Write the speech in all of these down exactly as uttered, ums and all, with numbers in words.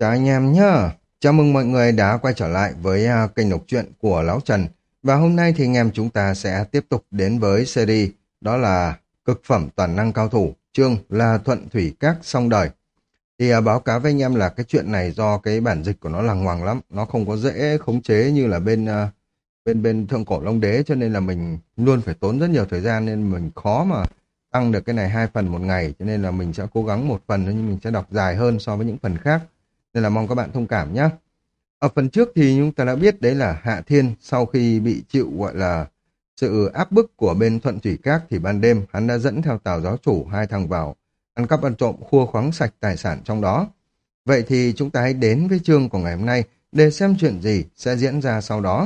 Chào anh em nhá. Chào mừng mọi người đã quay trở lại với à, kênh đọc truyện của Lão Trần. Và hôm nay thì anh em chúng ta sẽ tiếp tục đến với series đó là Cực phẩm toàn năng cao thủ, chương là Thuận Thủy Các song đời. Thì à, báo cáo với anh em là cái chuyện này do cái bản dịch của nó lằng ngoằng lắm, nó không có dễ khống chế như là bên à, bên bên Thượng Cổ Long Đế, cho nên là mình luôn phải tốn rất nhiều thời gian, nên mình khó mà tăng được cái này hai phần một ngày, cho nên là mình sẽ cố gắng một phần thôi, nhưng mình sẽ đọc dài hơn so với những phần khác, nên là mong các bạn thông cảm nhé. Ở phần trước thì chúng ta đã biết đấy là Hạ Thiên sau khi bị chịu gọi là sự áp bức của bên Thuận Thủy Các thì ban đêm hắn đã dẫn theo Tào giáo chủ hai thằng vào ăn cắp ăn trộm khua khoáng sạch tài sản trong đó. Vậy thì chúng ta hãy đến với chương của ngày hôm nay để xem chuyện gì sẽ diễn ra sau đó.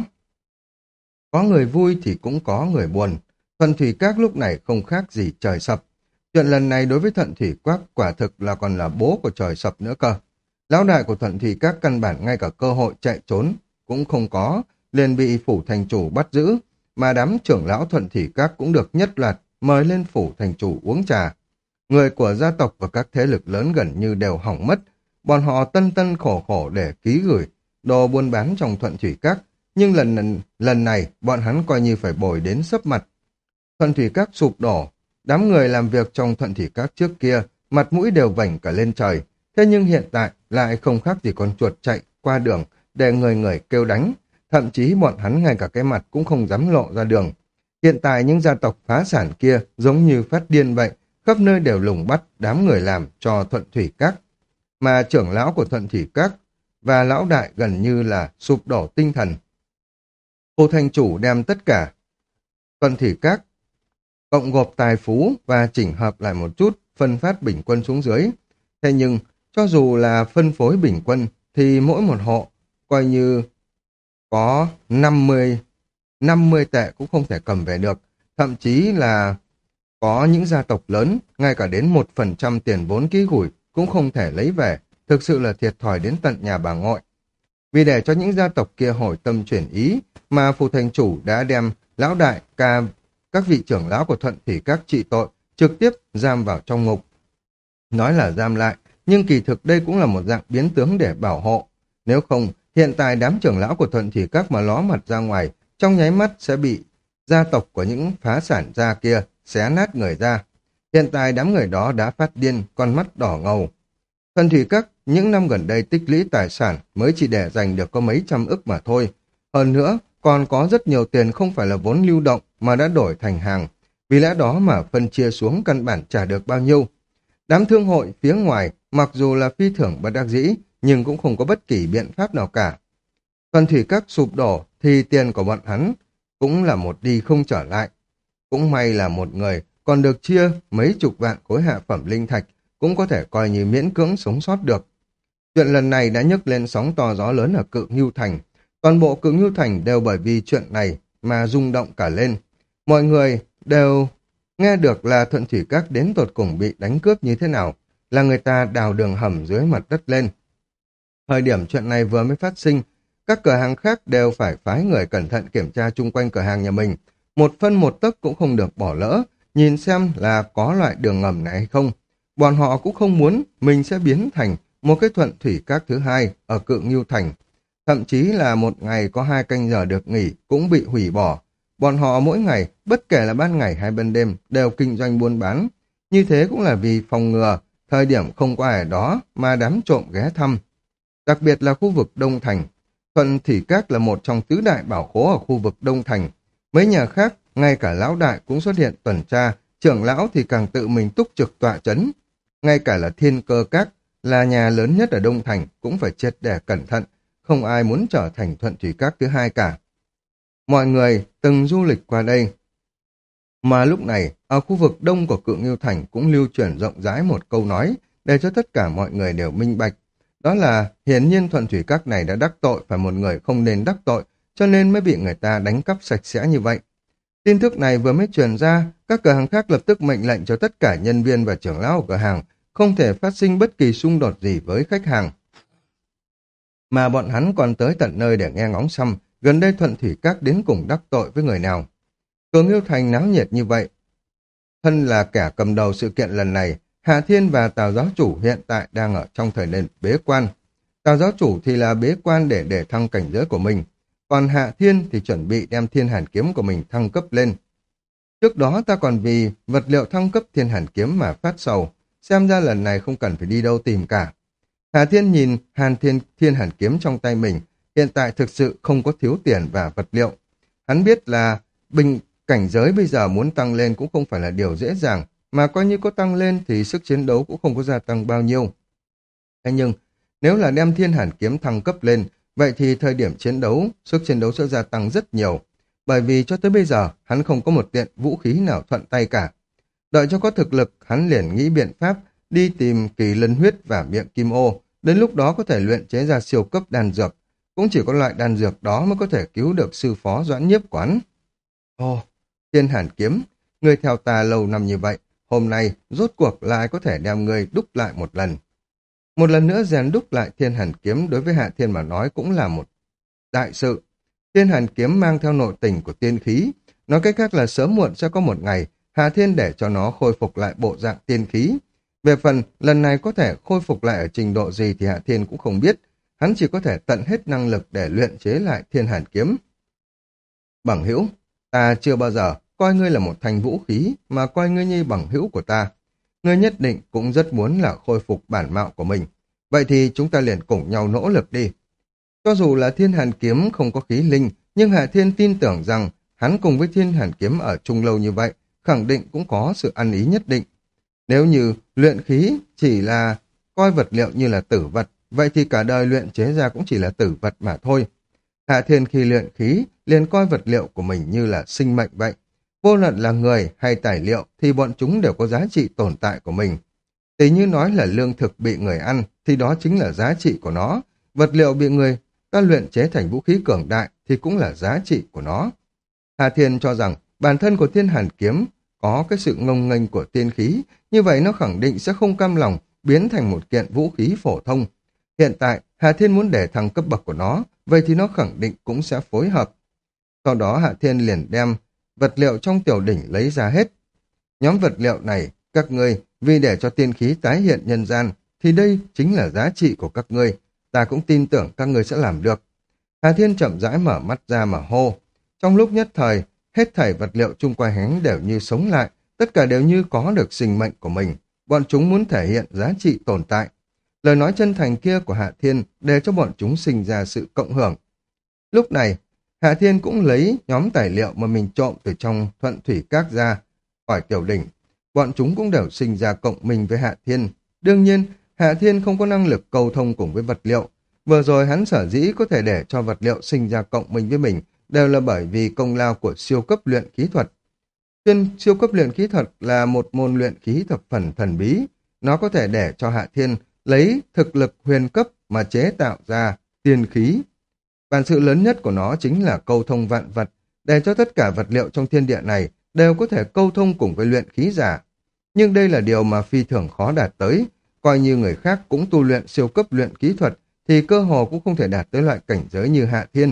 Có người vui thì cũng có người buồn. Thuận Thủy Các lúc này không khác gì trời sập. Chuyện lần này đối với Thuận Thủy Các quả thực là còn là bố của trời sập nữa cơ. Lão đại của Thuận Thủy Các căn bản ngay cả cơ hội chạy trốn cũng không có, liền bị phủ thành chủ bắt giữ, mà đám trưởng lão Thuận Thủy Các cũng được nhất loạt mời lên phủ thành chủ uống trà. Người của gia tộc và các thế lực lớn gần như đều hỏng mất, bọn họ tân tân khổ khổ để ký gửi đồ buôn bán trong Thuận Thủy Các, nhưng lần lần này bọn hắn coi như phải bồi đến sấp mặt. Thuận Thủy Các sụp đổ, đám người làm việc trong Thuận Thủy Các trước kia mặt mũi đều vảnh cả lên trời. Thế nhưng hiện tại lại không khác gì con chuột chạy qua đường để người người kêu đánh. Thậm chí bọn hắn ngay cả cái mặt cũng không dám lộ ra đường. Hiện tại những gia tộc phá sản kia giống như phát điên vậy, khắp nơi đều lùng bắt đám người làm cho Thuận Thủy Các. Mà trưởng lão của Thuận Thủy Các và lão đại gần như là sụp đổ tinh thần. Phủ thành chủ đem tất cả Thuận Thủy Các cộng gộp tài phú và chỉnh hợp lại một chút, phân phát bình quân xuống dưới. Thế nhưng cho dù là phân phối bình quân thì mỗi một hộ coi như có năm mươi năm mươi tệ cũng không thể cầm về được. Thậm chí là có những gia tộc lớn ngay cả đến một phần trăm tiền vốn ký gửi cũng không thể lấy về. Thực sự là thiệt thòi đến tận nhà bà ngoại. Vì để cho những gia tộc kia hồi tâm chuyển ý mà phủ thành chủ đã đem lão đại ca các vị trưởng lão của Thuận Thủy Các trị tội trực tiếp giam vào trong ngục. Nói là giam lại, nhưng kỳ thực đây cũng là một dạng biến tướng để bảo hộ. Nếu không, hiện tại đám trưởng lão của Thuận Thủy Các mà ló mặt ra ngoài, trong nháy mắt sẽ bị gia tộc của những phá sản gia kia xé nát người ra. Hiện tại đám người đó đã phát điên, con mắt đỏ ngầu. Thuận Thủy Các những năm gần đây tích lũy tài sản mới chỉ để dành được có mấy trăm ức mà thôi. Hơn nữa, còn có rất nhiều tiền không phải là vốn lưu động mà đã đổi thành hàng. Vì lẽ đó mà phân chia xuống căn bản trả được bao nhiêu. Đám thương hội phía ngoài mặc dù là phi thưởng bất đắc dĩ nhưng cũng không có bất kỳ biện pháp nào cả. Thuận Thủy Các sụp đổ thì tiền của bọn hắn cũng là một đi không trở lại. Cũng may là một người còn được chia mấy chục vạn khối hạ phẩm linh thạch cũng có thể coi như miễn cưỡng sống sót được. Chuyện lần này đã nhấc lên sóng to gió lớn ở Cự Ngưu Thành. Toàn bộ Cự Ngưu Thành đều bởi vì chuyện này mà rung động cả lên. Mọi người đều nghe được là Thuận Thủy Các đến tột cùng bị đánh cướp như thế nào, là người ta đào đường hầm dưới mặt đất lên. Thời điểm chuyện này vừa mới phát sinh, các cửa hàng khác đều phải phái người cẩn thận kiểm tra chung quanh cửa hàng nhà mình. Một phân một tấc cũng không được bỏ lỡ, nhìn xem là có loại đường ngầm này hay không. Bọn họ cũng không muốn mình sẽ biến thành một cái Thuận Thủy Các thứ hai ở Cự Ngưu Thành. Thậm chí là một ngày có hai canh giờ được nghỉ cũng bị hủy bỏ. Bọn họ mỗi ngày, bất kể là ban ngày hay ban đêm, đều kinh doanh buôn bán. Như thế cũng là vì phòng ngừa, thời điểm không có ai ở đó mà đám trộm ghé thăm. Đặc biệt là khu vực Đông Thành. Thuận Thủy Các là một trong tứ đại bảo khố ở khu vực Đông Thành. Mấy nhà khác, ngay cả lão đại cũng xuất hiện tuần tra, trưởng lão thì càng tự mình túc trực tọa chấn. Ngay cả là Thiên Cơ Các, là nhà lớn nhất ở Đông Thành, cũng phải triệt để cẩn thận, không ai muốn trở thành Thuận Thủy Các thứ hai cả. Mọi người từng du lịch qua đây. Mà lúc này, ở khu vực đông của Cự Ngưu Thành cũng lưu truyền rộng rãi một câu nói để cho tất cả mọi người đều minh bạch. Đó là hiển nhiên Thuận Thủy Các này đã đắc tội phải một người không nên đắc tội, cho nên mới bị người ta đánh cắp sạch sẽ như vậy. Tin tức này vừa mới truyền ra, các cửa hàng khác lập tức mệnh lệnh cho tất cả nhân viên và trưởng lão của cửa hàng không thể phát sinh bất kỳ xung đột gì với khách hàng. Mà bọn hắn còn tới tận nơi để nghe ngóng xăm gần đây Thuận Thủy Các đến cùng đắc tội với người nào. Cự Ngưu Thành náo nhiệt như vậy. Thân là kẻ cầm đầu sự kiện lần này, Hạ Thiên và Tào giáo chủ hiện tại đang ở trong thời điểm bế quan. Tào giáo chủ thì là bế quan để để thăng cảnh giới của mình, còn Hạ Thiên thì chuẩn bị đem Thiên Hàn kiếm của mình thăng cấp lên. Trước đó ta còn vì vật liệu thăng cấp Thiên Hàn kiếm mà phát sầu, xem ra lần này không cần phải đi đâu tìm cả. Hạ Thiên nhìn Hàn Thiên Thiên Hàn kiếm trong tay mình, hiện tại thực sự không có thiếu tiền và vật liệu. Hắn biết là bình cảnh giới bây giờ muốn tăng lên cũng không phải là điều dễ dàng, mà coi như có tăng lên thì sức chiến đấu cũng không có gia tăng bao nhiêu. Thế nhưng, nếu là đem Thiên Hàn kiếm thăng cấp lên, vậy thì thời điểm chiến đấu, sức chiến đấu sẽ gia tăng rất nhiều. Bởi vì cho tới bây giờ, hắn không có một tiện vũ khí nào thuận tay cả. Đợi cho có thực lực, hắn liền nghĩ biện pháp đi tìm kỳ lân huyết và miệng kim ô. Đến lúc đó có thể luyện chế ra siêu cấp đan dược. Cũng chỉ có loại đan dược đó mới có thể cứu được sư phó Doãn Nhiếp quán. Ồ, Thiên Hàn kiếm, người theo ta lâu năm như vậy, hôm nay rốt cuộc lại có thể đem người đúc lại một lần. Một lần nữa rèn đúc lại Thiên Hàn kiếm đối với Hạ Thiên mà nói cũng là một đại sự. Thiên Hàn kiếm mang theo nội tình của tiên khí, nói cách khác là sớm muộn sẽ có một ngày Hạ Thiên để cho nó khôi phục lại bộ dạng tiên khí. Về phần lần này có thể khôi phục lại ở trình độ gì thì Hạ Thiên cũng không biết, hắn chỉ có thể tận hết năng lực để luyện chế lại Thiên Hàn kiếm. Bằng hữu, ta chưa bao giờ coi ngươi là một thanh vũ khí mà coi ngươi như bằng hữu của ta. Ngươi nhất định cũng rất muốn là khôi phục bản mạo của mình. Vậy thì chúng ta liền cùng nhau nỗ lực đi. Cho dù là Thiên Hàn kiếm không có khí linh, nhưng Hạ Thiên tin tưởng rằng hắn cùng với Thiên Hàn kiếm ở chung lâu như vậy, khẳng định cũng có sự ăn ý nhất định. Nếu như luyện khí chỉ là coi vật liệu như là tử vật, vậy thì cả đời luyện chế ra cũng chỉ là tử vật mà thôi. Hạ Thiên khi luyện khí liền coi vật liệu của mình như là sinh mệnh vậy. Vô luận là người hay tài liệu thì bọn chúng đều có giá trị tồn tại của mình. Tỷ như nói là lương thực bị người ăn thì đó chính là giá trị của nó. Vật liệu bị người ta luyện chế thành vũ khí cường đại thì cũng là giá trị của nó. Hạ Thiên cho rằng bản thân của Thiên Hàn kiếm có cái sự ngông nghênh của tiên khí, như vậy nó khẳng định sẽ không cam lòng biến thành một kiện vũ khí phổ thông. Hiện tại, Hạ Thiên muốn để thăng cấp bậc của nó, vậy thì nó khẳng định cũng sẽ phối hợp. Sau đó Hạ Thiên liền đem vật liệu trong tiểu đỉnh lấy ra hết. Nhóm vật liệu này, các ngươi vì để cho tiên khí tái hiện nhân gian, thì đây chính là giá trị của các ngươi. Ta cũng tin tưởng các ngươi sẽ làm được. Hạ Thiên chậm rãi mở mắt ra mà hô. Trong lúc nhất thời, hết thảy vật liệu chung quanh hắn đều như sống lại, tất cả đều như có được sinh mệnh của mình. Bọn chúng muốn thể hiện giá trị tồn tại. Lời nói chân thành kia của Hạ Thiên để cho bọn chúng sinh ra sự cộng hưởng. Lúc này, Hạ Thiên cũng lấy nhóm tài liệu mà mình trộm từ trong Thuận Thủy Các ra khỏi tiểu đỉnh. Bọn chúng cũng đều sinh ra cộng minh với Hạ Thiên. Đương nhiên, Hạ Thiên không có năng lực cầu thông cùng với vật liệu. Vừa rồi hắn sở dĩ có thể để cho vật liệu sinh ra cộng minh với mình đều là bởi vì công lao của siêu cấp luyện khí thuật. Chuyên siêu cấp luyện khí thuật là một môn luyện khí thập phần thần bí. Nó có thể để cho Hạ Thiên lấy thực lực huyền cấp mà chế tạo ra tiên khí. Bản sự lớn nhất của nó chính là câu thông vạn vật, để cho tất cả vật liệu trong thiên địa này đều có thể câu thông cùng với luyện khí giả. Nhưng đây là điều mà phi thường khó đạt tới, coi như người khác cũng tu luyện siêu cấp luyện khí thuật thì cơ hồ cũng không thể đạt tới loại cảnh giới như Hạ Thiên.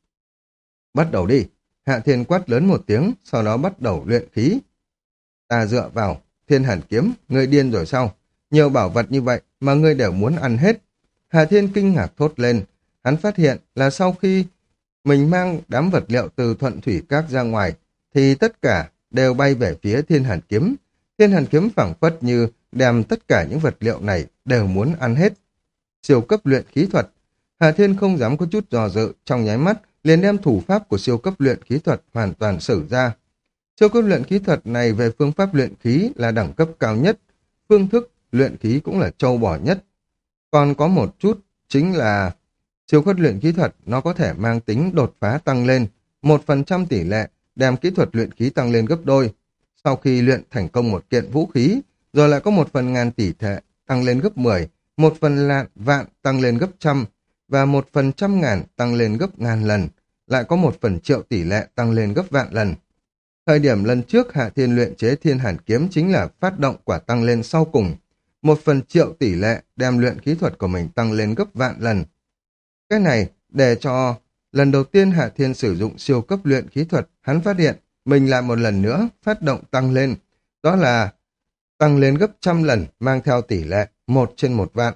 Bắt đầu đi, Hạ Thiên quát lớn một tiếng, sau đó bắt đầu luyện khí. Ta dựa vào, Thiên Hàn kiếm, ngươi điên rồi sao? Nhiều bảo vật như vậy mà ngươi đều muốn ăn hết. Hạ Thiên kinh ngạc thốt lên, hắn phát hiện là sau khi mình mang đám vật liệu từ Thuận Thủy Các ra ngoài, thì tất cả đều bay về phía Thiên Hàn kiếm. Thiên Hàn kiếm phảng phất như đem tất cả những vật liệu này đều muốn ăn hết. Siêu cấp luyện khí thuật, Hạ Thiên không dám có chút dò dự, trong nháy mắt liền đem thủ pháp của siêu cấp luyện khí thuật hoàn toàn sử ra. Siêu cấp luyện khí thuật này về phương pháp luyện khí là đẳng cấp cao nhất, phương thức luyện khí cũng là trâu bò nhất. Còn có một chút chính là siêu cấp luyện khí thuật nó có thể mang tính đột phá tăng lên, một phần trăm tỷ lệ đem kỹ thuật luyện khí tăng lên gấp đôi. Sau khi luyện thành công một kiện vũ khí, rồi lại có một phần ngàn tỷ thể tăng lên gấp mười, một phần lạn vạn tăng lên gấp trăm, và một phần trăm ngàn tăng lên gấp ngàn lần, lại có một phần triệu tỷ lệ tăng lên gấp vạn lần. Thời điểm lần trước Hạ Thiên luyện chế Thiên Hàn kiếm chính là phát động quả tăng lên sau cùng, một phần triệu tỷ lệ đem luyện khí thuật của mình tăng lên gấp vạn lần. Cái này để cho lần đầu tiên Hạ Thiên sử dụng siêu cấp luyện khí thuật, hắn phát hiện mình lại một lần nữa phát động tăng lên, đó là tăng lên gấp trăm lần mang theo tỷ lệ một trên một vạn.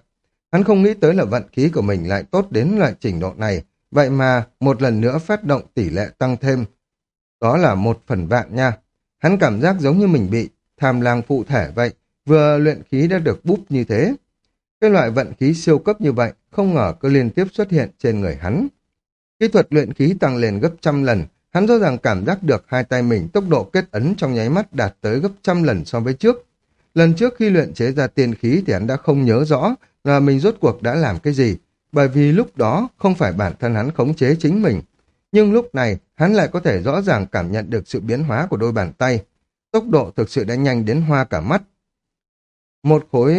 Hắn không nghĩ tới là vận khí của mình lại tốt đến loại trình độ này, vậy mà một lần nữa phát động tỷ lệ tăng thêm. Đó là một phần vạn nha. Hắn cảm giác giống như mình bị tham lang phụ thể vậy, vừa luyện khí đã được búp như thế. Cái loại vận khí siêu cấp như vậy, không ngờ cứ liên tiếp xuất hiện trên người hắn. Kỹ thuật luyện khí tăng lên gấp trăm lần, hắn rõ ràng cảm giác được hai tay mình tốc độ kết ấn trong nháy mắt đạt tới gấp trăm lần so với trước. Lần trước khi luyện chế ra tiên khí thì hắn đã không nhớ rõ là mình rốt cuộc đã làm cái gì, bởi vì lúc đó không phải bản thân hắn khống chế chính mình. Nhưng lúc này, hắn lại có thể rõ ràng cảm nhận được sự biến hóa của đôi bàn tay. Tốc độ thực sự đã nhanh đến hoa cả mắt. Một khối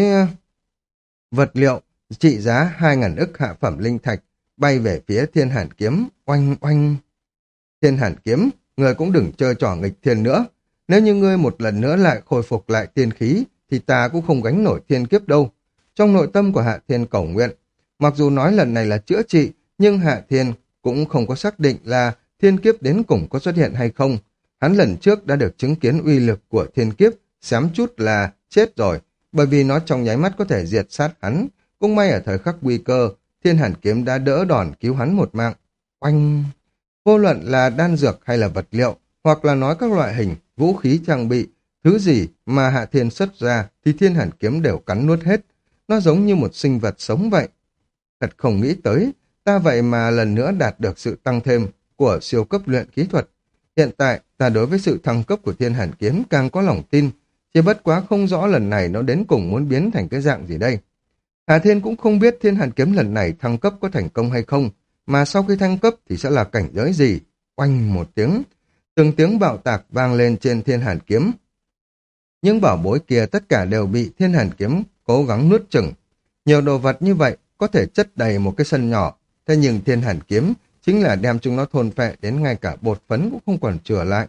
vật liệu trị giá hai ngàn ức hạ phẩm linh thạch bay về phía thiên hàn kiếm, oanh oanh. Thiên hàn kiếm, ngươi cũng đừng chơi trò nghịch thiên nữa. Nếu như ngươi một lần nữa lại khôi phục lại tiên khí, thì ta cũng không gánh nổi thiên kiếp đâu. Trong nội tâm của Hạ Thiên cầu nguyện, mặc dù nói lần này là chữa trị, nhưng Hạ Thiên cũng không có xác định là thiên kiếp đến cùng có xuất hiện hay không. Hắn lần trước đã được chứng kiến uy lực của thiên kiếp, xém chút là chết rồi, bởi vì nó trong nháy mắt có thể diệt sát hắn. Cũng may ở thời khắc nguy cơ, thiên hàn kiếm đã đỡ đòn cứu hắn một mạng. Oanh! Vô luận là đan dược hay là vật liệu, hoặc là nói các loại hình, vũ khí trang bị, thứ gì mà Hạ Thiên xuất ra thì thiên hàn kiếm đều cắn nuốt hết. Nó giống như một sinh vật sống vậy. Thật không nghĩ tới, ta vậy mà lần nữa đạt được sự tăng thêm của siêu cấp luyện khí thuật. Hiện tại, ta đối với sự thăng cấp của thiên hàn kiếm càng có lòng tin, chỉ bất quá không rõ lần này nó đến cùng muốn biến thành cái dạng gì đây. Hà Thiên cũng không biết thiên hàn kiếm lần này thăng cấp có thành công hay không, mà sau khi thăng cấp thì sẽ là cảnh giới gì. Oanh một tiếng, từng tiếng bạo tạc vang lên trên thiên hàn kiếm. Những bảo bối kia tất cả đều bị thiên hàn kiếm cố gắng nuốt chửng. Nhiều đồ vật như vậy có thể chất đầy một cái sân nhỏ, thế nhưng thiên hàn kiếm chính là đem chúng nó thôn phệ đến ngay cả bột phấn cũng không còn chừa lại.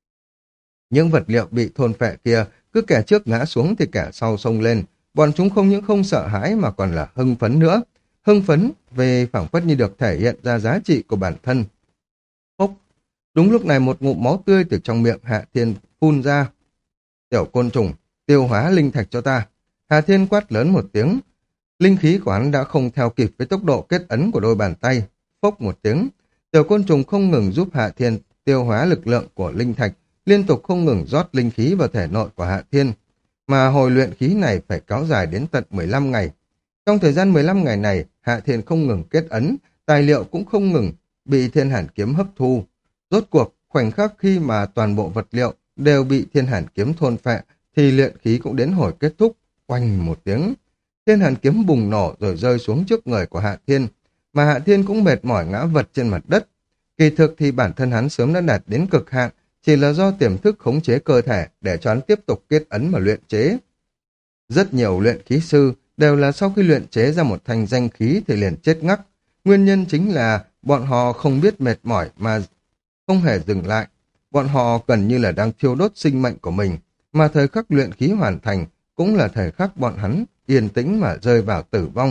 Những vật liệu bị thôn phệ kia cứ kẻ trước ngã xuống thì kẻ sau xông lên, bọn chúng không những không sợ hãi mà còn là hưng phấn nữa. Hưng phấn về phảng phất như được thể hiện ra giá trị của bản thân. Phốc! Đúng lúc này một ngụm máu tươi từ trong miệng Hạ Thiên phun ra. Tiểu côn trùng, tiêu hóa linh thạch cho ta. Hạ Thiên quát lớn một tiếng. Linh khí của hắn đã không theo kịp với tốc độ kết ấn của đôi bàn tay. Phốc một tiếng, tiểu côn trùng không ngừng giúp Hạ Thiên tiêu hóa lực lượng của linh thạch, liên tục không ngừng rót linh khí vào thể nội của Hạ Thiên. Mà hồi luyện khí này phải kéo dài đến tận mười lăm ngày. Trong thời gian mười lăm ngày này, Hạ Thiên không ngừng kết ấn, tài liệu cũng không ngừng bị thiên hàn kiếm hấp thu. Rốt cuộc, khoảnh khắc khi mà toàn bộ vật liệu đều bị thiên hàn kiếm thôn phệ, thì luyện khí cũng đến hồi kết thúc. Oanh một tiếng, thiên hàn kiếm bùng nổ rồi rơi xuống trước người của Hạ Thiên, mà Hạ Thiên cũng mệt mỏi ngã vật trên mặt đất. Kỳ thực thì bản thân hắn sớm đã đạt đến cực hạn, chỉ là do tiềm thức khống chế cơ thể để cho hắn tiếp tục kết ấn mà luyện chế. Rất nhiều luyện khí sư đều là sau khi luyện chế ra một thanh danh khí thì liền chết ngắc. Nguyên nhân chính là bọn họ không biết mệt mỏi mà không hề dừng lại. Bọn họ gần như là đang thiêu đốt sinh mệnh của mình, mà thời khắc luyện khí hoàn thành cũng là thời khắc bọn hắn yên tĩnh mà rơi vào tử vong.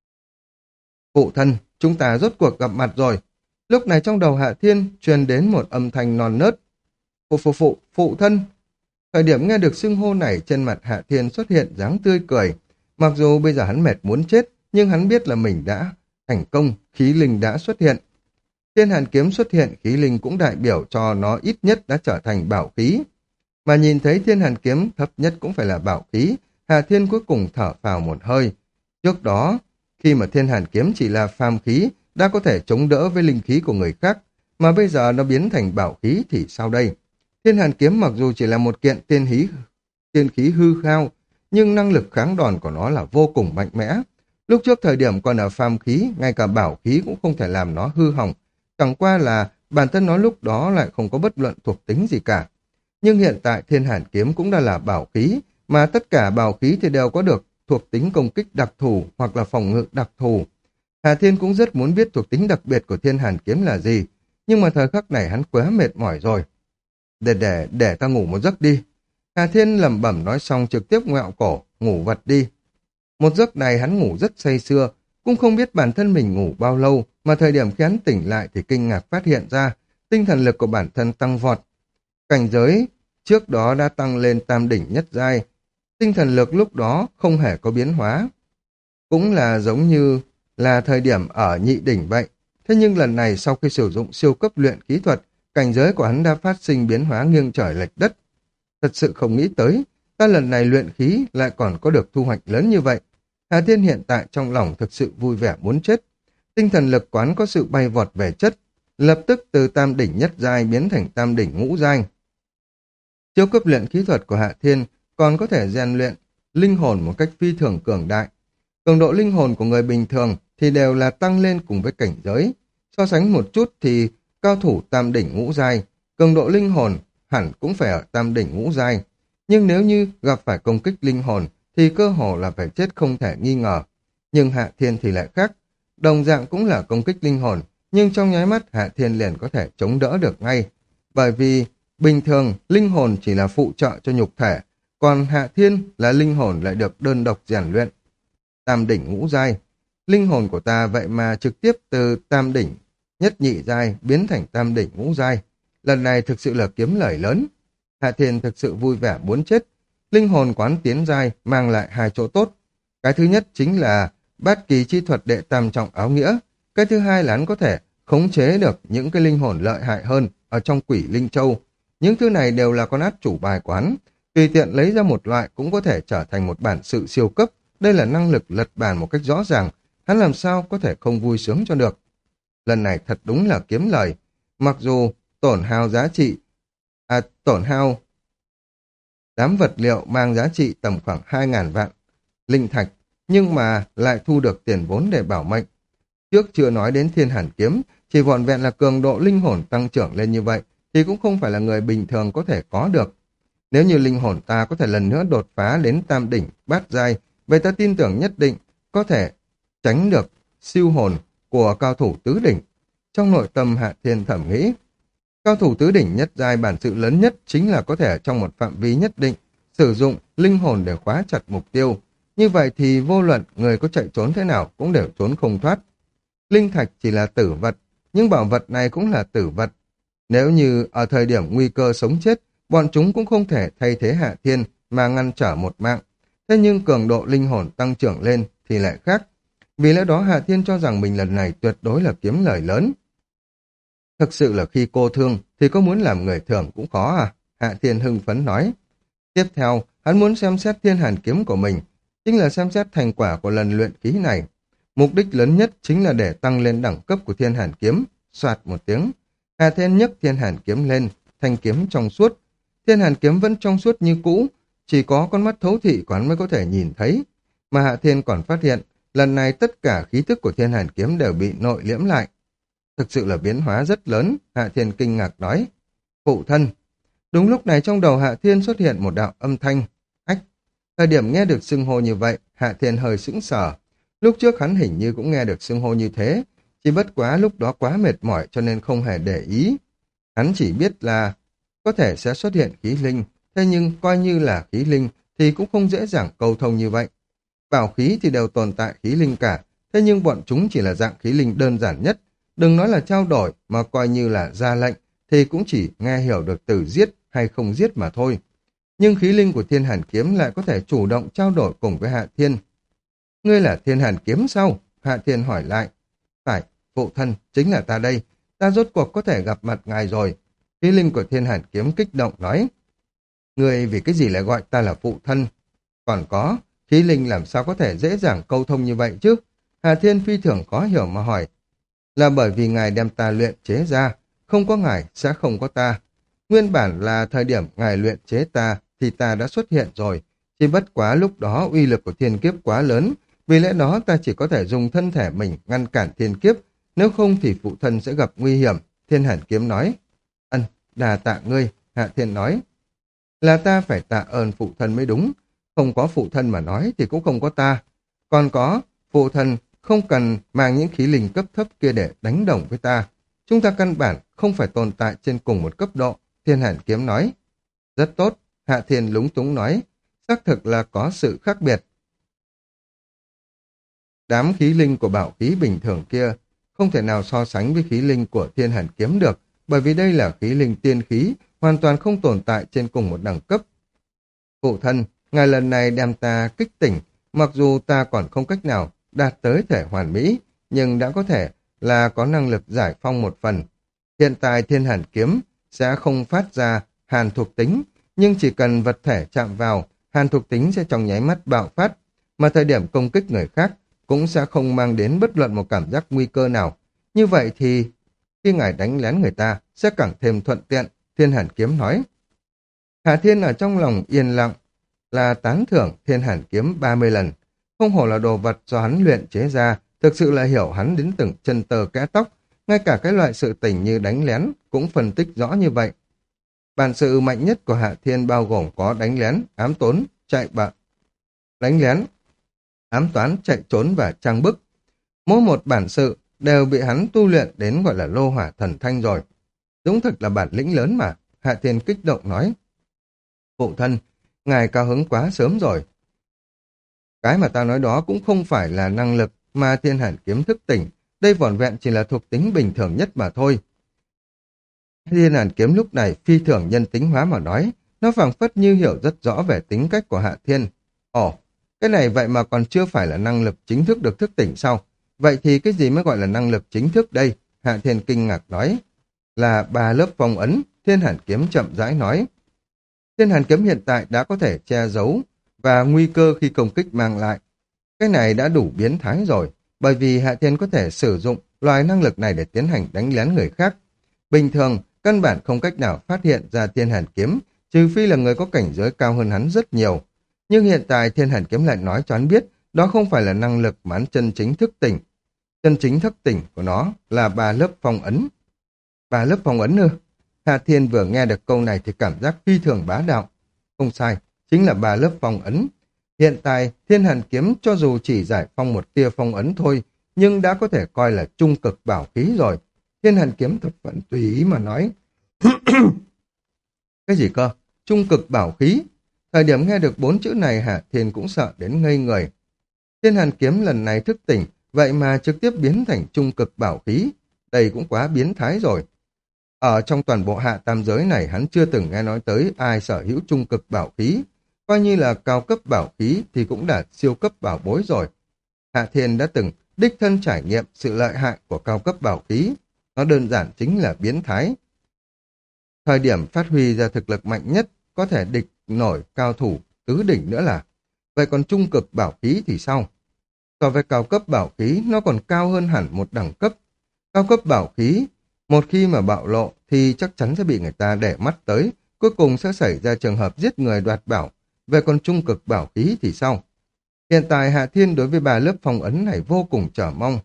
Phụ thân, chúng ta rốt cuộc gặp mặt rồi. Lúc này trong đầu Hạ Thiên truyền đến một âm thanh non nớt. Phụ phụ phụ, phụ thân. Thời điểm nghe được xưng hô này, trên mặt Hạ Thiên xuất hiện dáng tươi cười. Mặc dù bây giờ hắn mệt muốn chết, nhưng hắn biết là mình đã thành công, khí linh đã xuất hiện. Thiên hàn kiếm xuất hiện, khí linh cũng đại biểu cho nó ít nhất đã trở thành bảo khí. Mà nhìn thấy thiên hàn kiếm thấp nhất cũng phải là bảo khí, Hạ Thiên cuối cùng thở phào một hơi. Trước đó, khi mà thiên hàn kiếm chỉ là phàm khí, đã có thể chống đỡ với linh khí của người khác, mà bây giờ nó biến thành bảo khí thì sao đây? Thiên hàn kiếm mặc dù chỉ là một kiện tiên hí, tiên khí hư khao, nhưng năng lực kháng đòn của nó là vô cùng mạnh mẽ. Lúc trước thời điểm còn ở phàm khí, ngay cả bảo khí cũng không thể làm nó hư hỏng. Chẳng qua là bản thân nó lúc đó lại không có bất luận thuộc tính gì cả. Nhưng hiện tại thiên hàn kiếm cũng đã là bảo khí, mà tất cả bảo khí thì đều có được thuộc tính công kích đặc thù hoặc là phòng ngự đặc thù. Hà Thiên cũng rất muốn biết thuộc tính đặc biệt của thiên hàn kiếm là gì, nhưng mà thời khắc này hắn quá mệt mỏi rồi. Để để để ta ngủ một giấc đi. Hà Thiên lẩm bẩm nói xong trực tiếp ngẹo cổ, ngủ vật đi. Một giấc này hắn ngủ rất say sưa, cũng không biết bản thân mình ngủ bao lâu, mà thời điểm khi hắn tỉnh lại thì kinh ngạc phát hiện ra, tinh thần lực của bản thân tăng vọt. Cảnh giới trước đó đã tăng lên tam đỉnh nhất giai, tinh thần lực lúc đó không hề có biến hóa. cũng là giống như là thời điểm ở nhị đỉnh vậy. Thế nhưng lần này sau khi sử dụng siêu cấp luyện khí thuật, cảnh giới của hắn đã phát sinh biến hóa nghiêng trời lệch đất. Thật sự không nghĩ tới, ta lần này luyện khí lại còn có được thu hoạch lớn như vậy. Hà Thiên hiện tại trong lòng thực sự vui vẻ muốn chết. Tinh thần lực quán có sự bay vọt về chất, lập tức từ tam đỉnh nhất giai biến thành tam đỉnh ngũ giai. Siêu cấp luyện khí thuật của Hạ Thiên còn có thể rèn luyện linh hồn một cách phi thường cường đại. Cường độ linh hồn của người bình thường thì đều là tăng lên cùng với cảnh giới. So sánh một chút thì cao thủ tam đỉnh ngũ giai, cường độ linh hồn hẳn cũng phải ở tam đỉnh ngũ giai. Nhưng nếu như gặp phải công kích linh hồn thì cơ hồ là phải chết không thể nghi ngờ. Nhưng Hạ Thiên thì lại khác. Đồng dạng cũng là công kích linh hồn, nhưng trong nháy mắt Hạ Thiên liền có thể chống đỡ được ngay. Bởi vì bình thường linh hồn chỉ là phụ trợ cho nhục thể, còn Hạ Thiên là linh hồn lại được đơn độc rèn luyện. Tam đỉnh ngũ giai, linh hồn của ta vậy mà trực tiếp từ tam đỉnh nhất nhị giai biến thành tam đỉnh ngũ giai. Lần này thực sự là kiếm lời lớn. Hạ Thiên thực sự vui vẻ muốn chết. Linh hồn quán tiến giai mang lại hai chỗ tốt. Cái thứ nhất chính là bát kỳ chi thuật đệ tam trọng áo nghĩa. Cái thứ hai là hắn có thể khống chế được những cái linh hồn lợi hại hơn ở trong quỷ linh châu. Những thứ này đều là con át chủ bài quán. Tùy tiện lấy ra một loại cũng có thể trở thành một bản sự siêu cấp. Đây là năng lực lật bàn một cách rõ ràng. Hắn làm sao có thể không vui sướng cho được. Lần này thật đúng là kiếm lời. Mặc dù tổn hao giá trị, à tổn hao đám vật liệu mang giá trị tầm khoảng hai ngàn vạn linh thạch, nhưng mà lại thu được tiền vốn để bảo mệnh. Trước chưa nói đến thiên hàn kiếm, chỉ vỏn vẹn là cường độ linh hồn tăng trưởng lên như vậy, thì cũng không phải là người bình thường có thể có được. Nếu như linh hồn ta có thể lần nữa đột phá đến tam đỉnh, bát giai, vậy ta tin tưởng nhất định có thể tránh được siêu hồn của cao thủ tứ đỉnh. Trong nội tâm Hạ Thiên thẩm nghĩ, cao thủ tứ đỉnh nhất giai bản sự lớn nhất chính là có thể ở trong một phạm vi nhất định sử dụng linh hồn để khóa chặt mục tiêu. Như vậy thì vô luận người có chạy trốn thế nào cũng đều trốn không thoát. Linh thạch chỉ là tử vật, nhưng bảo vật này cũng là tử vật. Nếu như ở thời điểm nguy cơ sống chết, bọn chúng cũng không thể thay thế Hạ Thiên mà ngăn trở một mạng. Thế nhưng cường độ linh hồn tăng trưởng lên thì lại khác. Vì lẽ đó Hạ Thiên cho rằng mình lần này tuyệt đối là kiếm lời lớn. Thực sự là khi cô thương thì có muốn làm người thường cũng khó à? Hạ Thiên hưng phấn nói. Tiếp theo, hắn muốn xem xét thiên hàn kiếm của mình, chính là xem xét thành quả của lần luyện khí này. Mục đích lớn nhất chính là để tăng lên đẳng cấp của thiên hàn kiếm. Soạt một tiếng, Hạ Thiên nhấc thiên hàn kiếm lên, thanh kiếm trong suốt. Thiên hàn kiếm vẫn trong suốt như cũ, chỉ có con mắt thấu thị của hắn mới có thể nhìn thấy. Mà Hạ Thiên còn phát hiện, lần này tất cả khí tức của thiên hàn kiếm đều bị nội liễm lại. Thực sự là biến hóa rất lớn, Hạ Thiên kinh ngạc nói. Phụ thân. Đúng lúc này trong đầu Hạ Thiên xuất hiện một đạo âm thanh. Ách. Thời điểm nghe được xưng hô như vậy, Hạ Thiên hơi sững sờ. Lúc trước hắn hình như cũng nghe được xưng hô như thế, chỉ bất quá lúc đó quá mệt mỏi cho nên không hề để ý. Hắn chỉ biết là có thể sẽ xuất hiện khí linh, thế nhưng coi như là khí linh thì cũng không dễ dàng câu thông như vậy. Bảo khí thì đều tồn tại khí linh cả, thế nhưng bọn chúng chỉ là dạng khí linh đơn giản nhất. Đừng nói là trao đổi mà coi như là ra lệnh thì cũng chỉ nghe hiểu được từ giết hay không giết mà thôi. Nhưng khí linh của thiên hàn kiếm lại có thể chủ động trao đổi cùng với Hạ Thiên. Ngươi là thiên hàn kiếm sao? Hạ Thiên hỏi lại. Phải, phụ thân, chính là ta đây. Ta rốt cuộc có thể gặp mặt ngài rồi. Khí linh của thiên hàn kiếm kích động nói. Ngươi vì cái gì lại gọi ta là phụ thân? Còn có, khí linh làm sao có thể dễ dàng câu thông như vậy chứ? Hạ Thiên phi thường khó hiểu mà hỏi. Là bởi vì ngài đem ta luyện chế ra, không có ngài sẽ không có ta. Nguyên bản là thời điểm ngài luyện chế ta thì ta đã xuất hiện rồi, chỉ bất quá lúc đó uy lực của thiên kiếp quá lớn, vì lẽ đó ta chỉ có thể dùng thân thể mình ngăn cản thiên kiếp, nếu không thì phụ thân sẽ gặp nguy hiểm, Thiên Hàn Kiếm nói. Ân, đà tạ ngươi, Hạ Thiên nói. Là ta phải tạ ơn phụ thân mới đúng, không có phụ thân mà nói thì cũng không có ta. Còn có, phụ thân không cần mang những khí linh cấp thấp kia để đánh đồng với ta. Chúng ta căn bản không phải tồn tại trên cùng một cấp độ, Thiên Hàn Kiếm nói. Rất tốt, Hạ Thiên lúng túng nói, xác thực là có sự khác biệt. Đám khí linh của bảo khí bình thường kia không thể nào so sánh với khí linh của Thiên Hàn Kiếm được, bởi vì đây là khí linh tiên khí, hoàn toàn không tồn tại trên cùng một đẳng cấp. Phụ thân, ngài lần này đem ta kích tỉnh, mặc dù ta còn không cách nào đạt tới thể hoàn mỹ, nhưng đã có thể là có năng lực giải phong một phần. Hiện tại thiên hàn kiếm sẽ không phát ra hàn thuộc tính, nhưng chỉ cần vật thể chạm vào, hàn thuộc tính sẽ trong nháy mắt bạo phát, mà thời điểm công kích người khác cũng sẽ không mang đến bất luận một cảm giác nguy cơ nào. Như vậy thì khi ngài đánh lén người ta sẽ càng thêm thuận tiện, thiên hàn kiếm nói. Hạ Thiên ở trong lòng yên lặng, là tán thưởng thiên hàn kiếm ba mươi lần. Không hổ là đồ vật do hắn luyện chế ra, thực sự là hiểu hắn đến từng chân tơ kẽ tóc, ngay cả cái loại sự tình như đánh lén cũng phân tích rõ như vậy. Bản sự mạnh nhất của Hạ Thiên bao gồm có đánh lén, ám tốn, chạy bạ, đánh lén, ám toán, chạy trốn và trang bức. Mỗi một bản sự đều bị hắn tu luyện đến gọi là lô hỏa thần thanh rồi. Đúng thực là bản lĩnh lớn mà, Hạ Thiên kích động nói. Phụ thân, ngài cao hứng quá sớm rồi. Cái mà ta nói đó cũng không phải là năng lực mà thiên hàn kiếm thức tỉnh, đây vỏn vẹn chỉ là thuộc tính bình thường nhất mà thôi. Thiên hàn kiếm lúc này phi thường nhân tính hóa mà nói, nó phảng phất như hiểu rất rõ về tính cách của Hạ Thiên. Ồ, cái này vậy mà còn chưa phải là năng lực chính thức được thức tỉnh sao? Vậy thì cái gì mới gọi là năng lực chính thức đây? Hạ Thiên kinh ngạc nói. Là ba lớp phong ấn, thiên hàn kiếm chậm rãi nói. Thiên hàn kiếm hiện tại đã có thể che giấu và nguy cơ khi công kích mang lại. Cái này đã đủ biến thái rồi, bởi vì Hạ Thiên có thể sử dụng loại năng lực này để tiến hành đánh lén người khác. Bình thường, căn bản không cách nào phát hiện ra thiên hàn kiếm, trừ phi là người có cảnh giới cao hơn hắn rất nhiều. Nhưng hiện tại thiên hàn kiếm lại nói cho hắn biết, đó không phải là năng lực mà hắn chân chính thức tỉnh. Chân chính thức tỉnh của nó là ba lớp phong ấn. Ba lớp phong ấn ư? Hạ Thiên vừa nghe được câu này thì cảm giác phi thường bá đạo. Không sai, chính là ba lớp phong ấn. Hiện tại, thiên hàn kiếm cho dù chỉ giải phong một tia phong ấn thôi, nhưng đã có thể coi là trung cực bảo khí rồi. Thiên hàn kiếm thập phần tùy ý mà nói. Cái gì cơ? Trung cực bảo khí? Thời điểm nghe được bốn chữ này Hạ Thiên cũng sợ đến ngây người. Thiên hàn kiếm lần này thức tỉnh, vậy mà trực tiếp biến thành trung cực bảo khí. Đây cũng quá biến thái rồi. Ở trong toàn bộ hạ tam giới này hắn chưa từng nghe nói tới ai sở hữu trung cực bảo khí. Coi như là cao cấp bảo khí thì cũng đã siêu cấp bảo bối rồi. Hạ Thiên đã từng đích thân trải nghiệm sự lợi hại của cao cấp bảo khí. Nó đơn giản chính là biến thái. Thời điểm phát huy ra thực lực mạnh nhất có thể địch nổi cao thủ tứ đỉnh nữa là. Vậy còn trung cực bảo khí thì sao? So với cao cấp bảo khí nó còn cao hơn hẳn một đẳng cấp. Cao cấp bảo khí một khi mà bạo lộ thì chắc chắn sẽ bị người ta để mắt tới, cuối cùng sẽ xảy ra trường hợp giết người đoạt bảo. Về còn trung cực bảo khí thì sao? Hiện tại Hạ Thiên đối với ba lớp phong ấn này vô cùng chờ mong.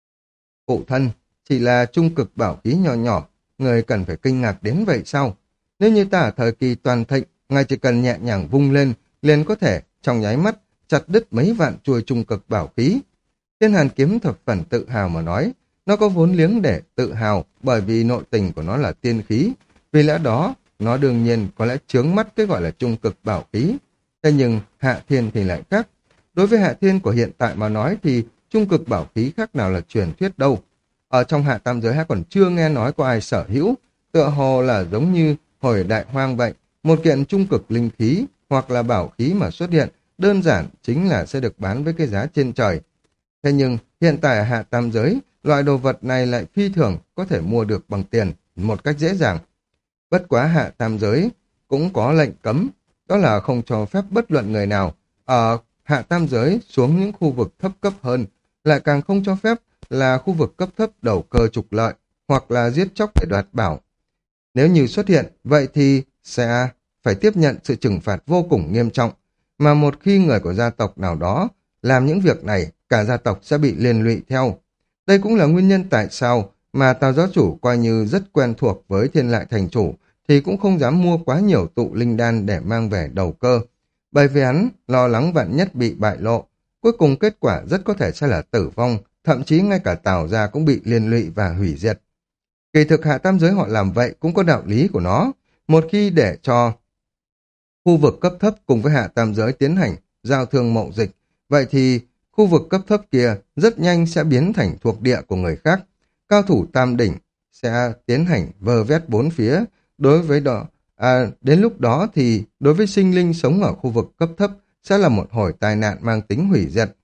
Phụ thân, chỉ là trung cực bảo khí nhỏ nhỏ, người cần phải kinh ngạc đến vậy sao? Nếu như ta ở thời kỳ toàn thịnh, ngài chỉ cần nhẹ nhàng vung lên, liền có thể trong nháy mắt chặt đứt mấy vạn chuôi trung cực bảo khí. Thiên hàn kiếm thập phần tự hào mà nói, nó có vốn liếng để tự hào bởi vì nội tình của nó là tiên khí. Vì lẽ đó, nó đương nhiên có lẽ chướng mắt cái gọi là trung cực bảo khí. Thế nhưng Hạ Thiên thì lại khác. Đối với Hạ Thiên của hiện tại mà nói thì trung cực bảo khí khác nào là truyền thuyết đâu. Ở trong hạ tam giới hay còn chưa nghe nói có ai sở hữu, tựa hồ là giống như hồi đại hoang vậy. Một kiện trung cực linh khí hoặc là bảo khí mà xuất hiện đơn giản chính là sẽ được bán với cái giá trên trời. Thế nhưng hiện tại ở hạ tam giới, loại đồ vật này lại phi thường có thể mua được bằng tiền một cách dễ dàng. Bất quá hạ tam giới cũng có lệnh cấm, đó là không cho phép bất luận người nào ở hạ tam giới xuống những khu vực thấp cấp hơn, lại càng không cho phép là khu vực cấp thấp đầu cơ trục lợi hoặc là giết chóc để đoạt bảo. Nếu như xuất hiện, vậy thì sẽ phải tiếp nhận sự trừng phạt vô cùng nghiêm trọng, mà một khi người của gia tộc nào đó làm những việc này, cả gia tộc sẽ bị liên lụy theo. Đây cũng là nguyên nhân tại sao mà Tào giáo chủ coi như rất quen thuộc với Thiên Lại thành chủ, thì cũng không dám mua quá nhiều tụ linh đan để mang về đầu cơ. Bởi vì hắn lo lắng vạn nhất bị bại lộ, cuối cùng kết quả rất có thể sẽ là tử vong, thậm chí ngay cả Tào gia cũng bị liên lụy và hủy diệt. Kỳ thực hạ tam giới họ làm vậy cũng có đạo lý của nó. Một khi để cho khu vực cấp thấp cùng với hạ tam giới tiến hành giao thương mậu dịch, vậy thì khu vực cấp thấp kia rất nhanh sẽ biến thành thuộc địa của người khác. Cao thủ tam đỉnh sẽ tiến hành vơ vét bốn phía. Đối với đó, à, đến lúc đó thì đối với sinh linh sống ở khu vực cấp thấp sẽ là một hồi tai nạn mang tính hủy diệt.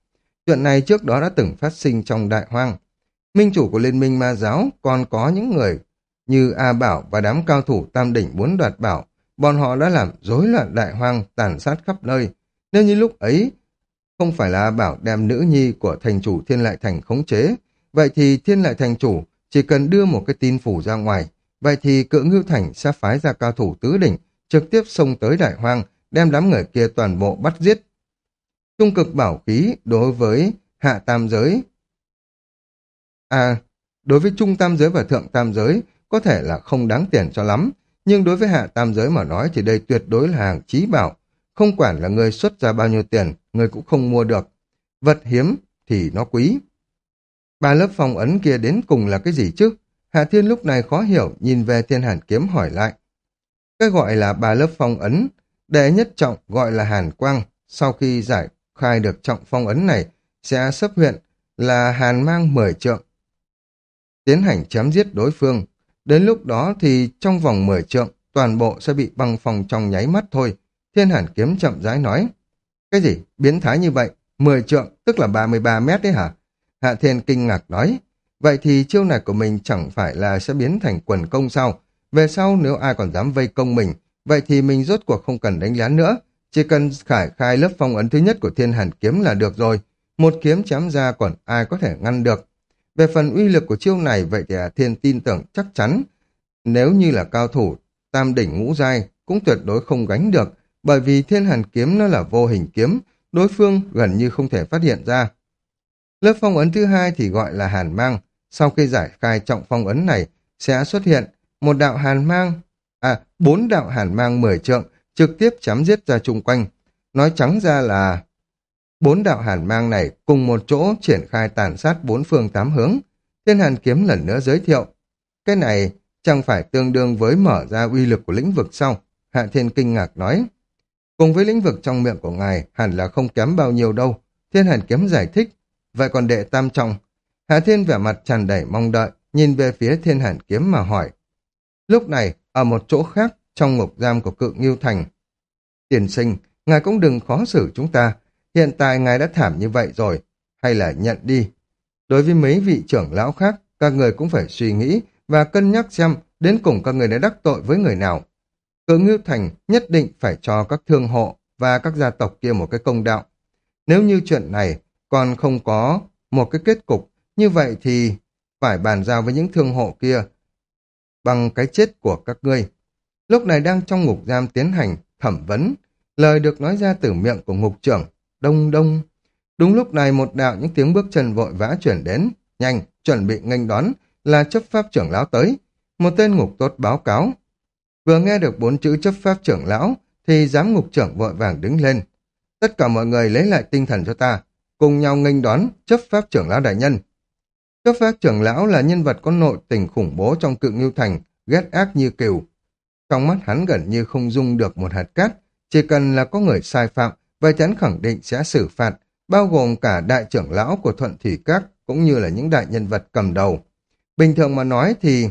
Chuyện này trước đó đã từng phát sinh trong Đại Hoang. Minh chủ của Liên minh Ma giáo còn có những người như A Bảo và đám cao thủ tam đỉnh muốn đoạt bảo. Bọn họ đã làm rối loạn Đại Hoang, tàn sát khắp nơi. Nếu như lúc ấy không phải là A Bảo đem nữ nhi của thành chủ Thiên Lại Thành khống chế, vậy thì Thiên Lại Thành chủ chỉ cần đưa một cái tin phủ ra ngoài, vậy thì Cự Ngưu Thành sẽ phái ra cao thủ tứ đỉnh, trực tiếp xông tới Đại Hoang, đem đám người kia toàn bộ bắt giết. Trung cực bảo khí đối với hạ tam giới, à, đối với trung tam giới và thượng tam giới có thể là không đáng tiền cho lắm, nhưng đối với hạ tam giới mà nói thì đây tuyệt đối là hàng chí bảo, không quản là người xuất ra bao nhiêu tiền, người cũng không mua được. Vật hiếm thì nó quý. Ba lớp phong ấn kia đến cùng là cái gì chứ? Hạ Thiên lúc này khó hiểu, nhìn về Thiên Hàn Kiếm hỏi lại. Cái gọi là ba lớp phong ấn, đệ nhất trọng gọi là Hàn Quang, sau khi giải khai được trọng phong ấn này, sẽ sắp huyện là Hàn Mang mười trượng. Tiến hành chém giết đối phương. Đến lúc đó thì trong vòng mười trượng, toàn bộ sẽ bị băng phong trong nháy mắt thôi. Thiên Hàn Kiếm chậm rãi nói. Cái gì? Biến thái như vậy? mười trượng, tức là ba mươi ba mét đấy hả? Hạ Thiên kinh ngạc nói. Vậy thì chiêu này của mình chẳng phải là sẽ biến thành quần công sao? Về sau nếu ai còn dám vây công mình, vậy thì mình rốt cuộc không cần đánh lén nữa. Chỉ cần khải khai lớp phong ấn thứ nhất của Thiên Hàn Kiếm là được rồi. Một kiếm chém ra còn ai có thể ngăn được. Về phần uy lực của chiêu này, vậy thì Hạ Thiên tin tưởng chắc chắn. Nếu như là cao thủ, tam đỉnh ngũ giai cũng tuyệt đối không gánh được, bởi vì Thiên Hàn Kiếm nó là vô hình kiếm, đối phương gần như không thể phát hiện ra. Lớp phong ấn thứ hai thì gọi là Hàn Mang. Sau khi giải khai trọng phong ấn này, sẽ xuất hiện một đạo Hàn Mang, à, bốn đạo Hàn Mang mười trượng, trực tiếp chém giết ra chung quanh. Nói trắng ra là bốn đạo Hàn Mang này cùng một chỗ triển khai tàn sát bốn phương tám hướng. Thiên Hàn Kiếm lần nữa giới thiệu. Cái này chẳng phải tương đương với mở ra uy lực của lĩnh vực sau? Hạ Thiên kinh ngạc nói. Cùng với lĩnh vực trong miệng của ngài hẳn là không kém bao nhiêu đâu. Thiên Hàn Kiếm giải thích. Vậy còn đệ tam trọng? Hạ Thiên vẻ mặt tràn đầy mong đợi, nhìn về phía Thiên Hàn Kiếm mà hỏi. Lúc này, ở một chỗ khác, trong ngục giam của Cự Ngưu Thành. Tiền sinh, ngài cũng đừng khó xử chúng ta. Hiện tại ngài đã thảm như vậy rồi, hay là nhận đi. Đối với mấy vị trưởng lão khác, các người cũng phải suy nghĩ và cân nhắc xem đến cùng các người đã đắc tội với người nào. Cự Ngưu Thành nhất định phải cho các thương hộ và các gia tộc kia một cái công đạo. Nếu như chuyện này còn không có một cái kết cục, như vậy thì phải bàn giao với những thương hộ kia bằng cái chết của các ngươi. Lúc này đang trong ngục giam tiến hành thẩm vấn, lời được nói ra từ miệng của ngục trưởng. Đông đông. Đúng lúc này một đạo những tiếng bước chân vội vã chuyển đến. Nhanh, chuẩn bị nghênh đón, là chấp pháp trưởng lão tới. Một tên ngục tốt báo cáo. Vừa nghe được bốn chữ chấp pháp trưởng lão, thì giám ngục trưởng vội vàng đứng lên. Tất cả mọi người lấy lại tinh thần cho ta, cùng nhau nghênh đón chấp pháp trưởng lão đại nhân. Chấp pháp trưởng lão là nhân vật có nội tình khủng bố trong Cự Ngưu Thành, ghét ác như cừu. Trong mắt hắn gần như không dung được một hạt cát, chỉ cần là có người sai phạm, vậy hắn khẳng định sẽ xử phạt, bao gồm cả đại trưởng lão của Thuận Thủy Các, cũng như là những đại nhân vật cầm đầu. Bình thường mà nói thì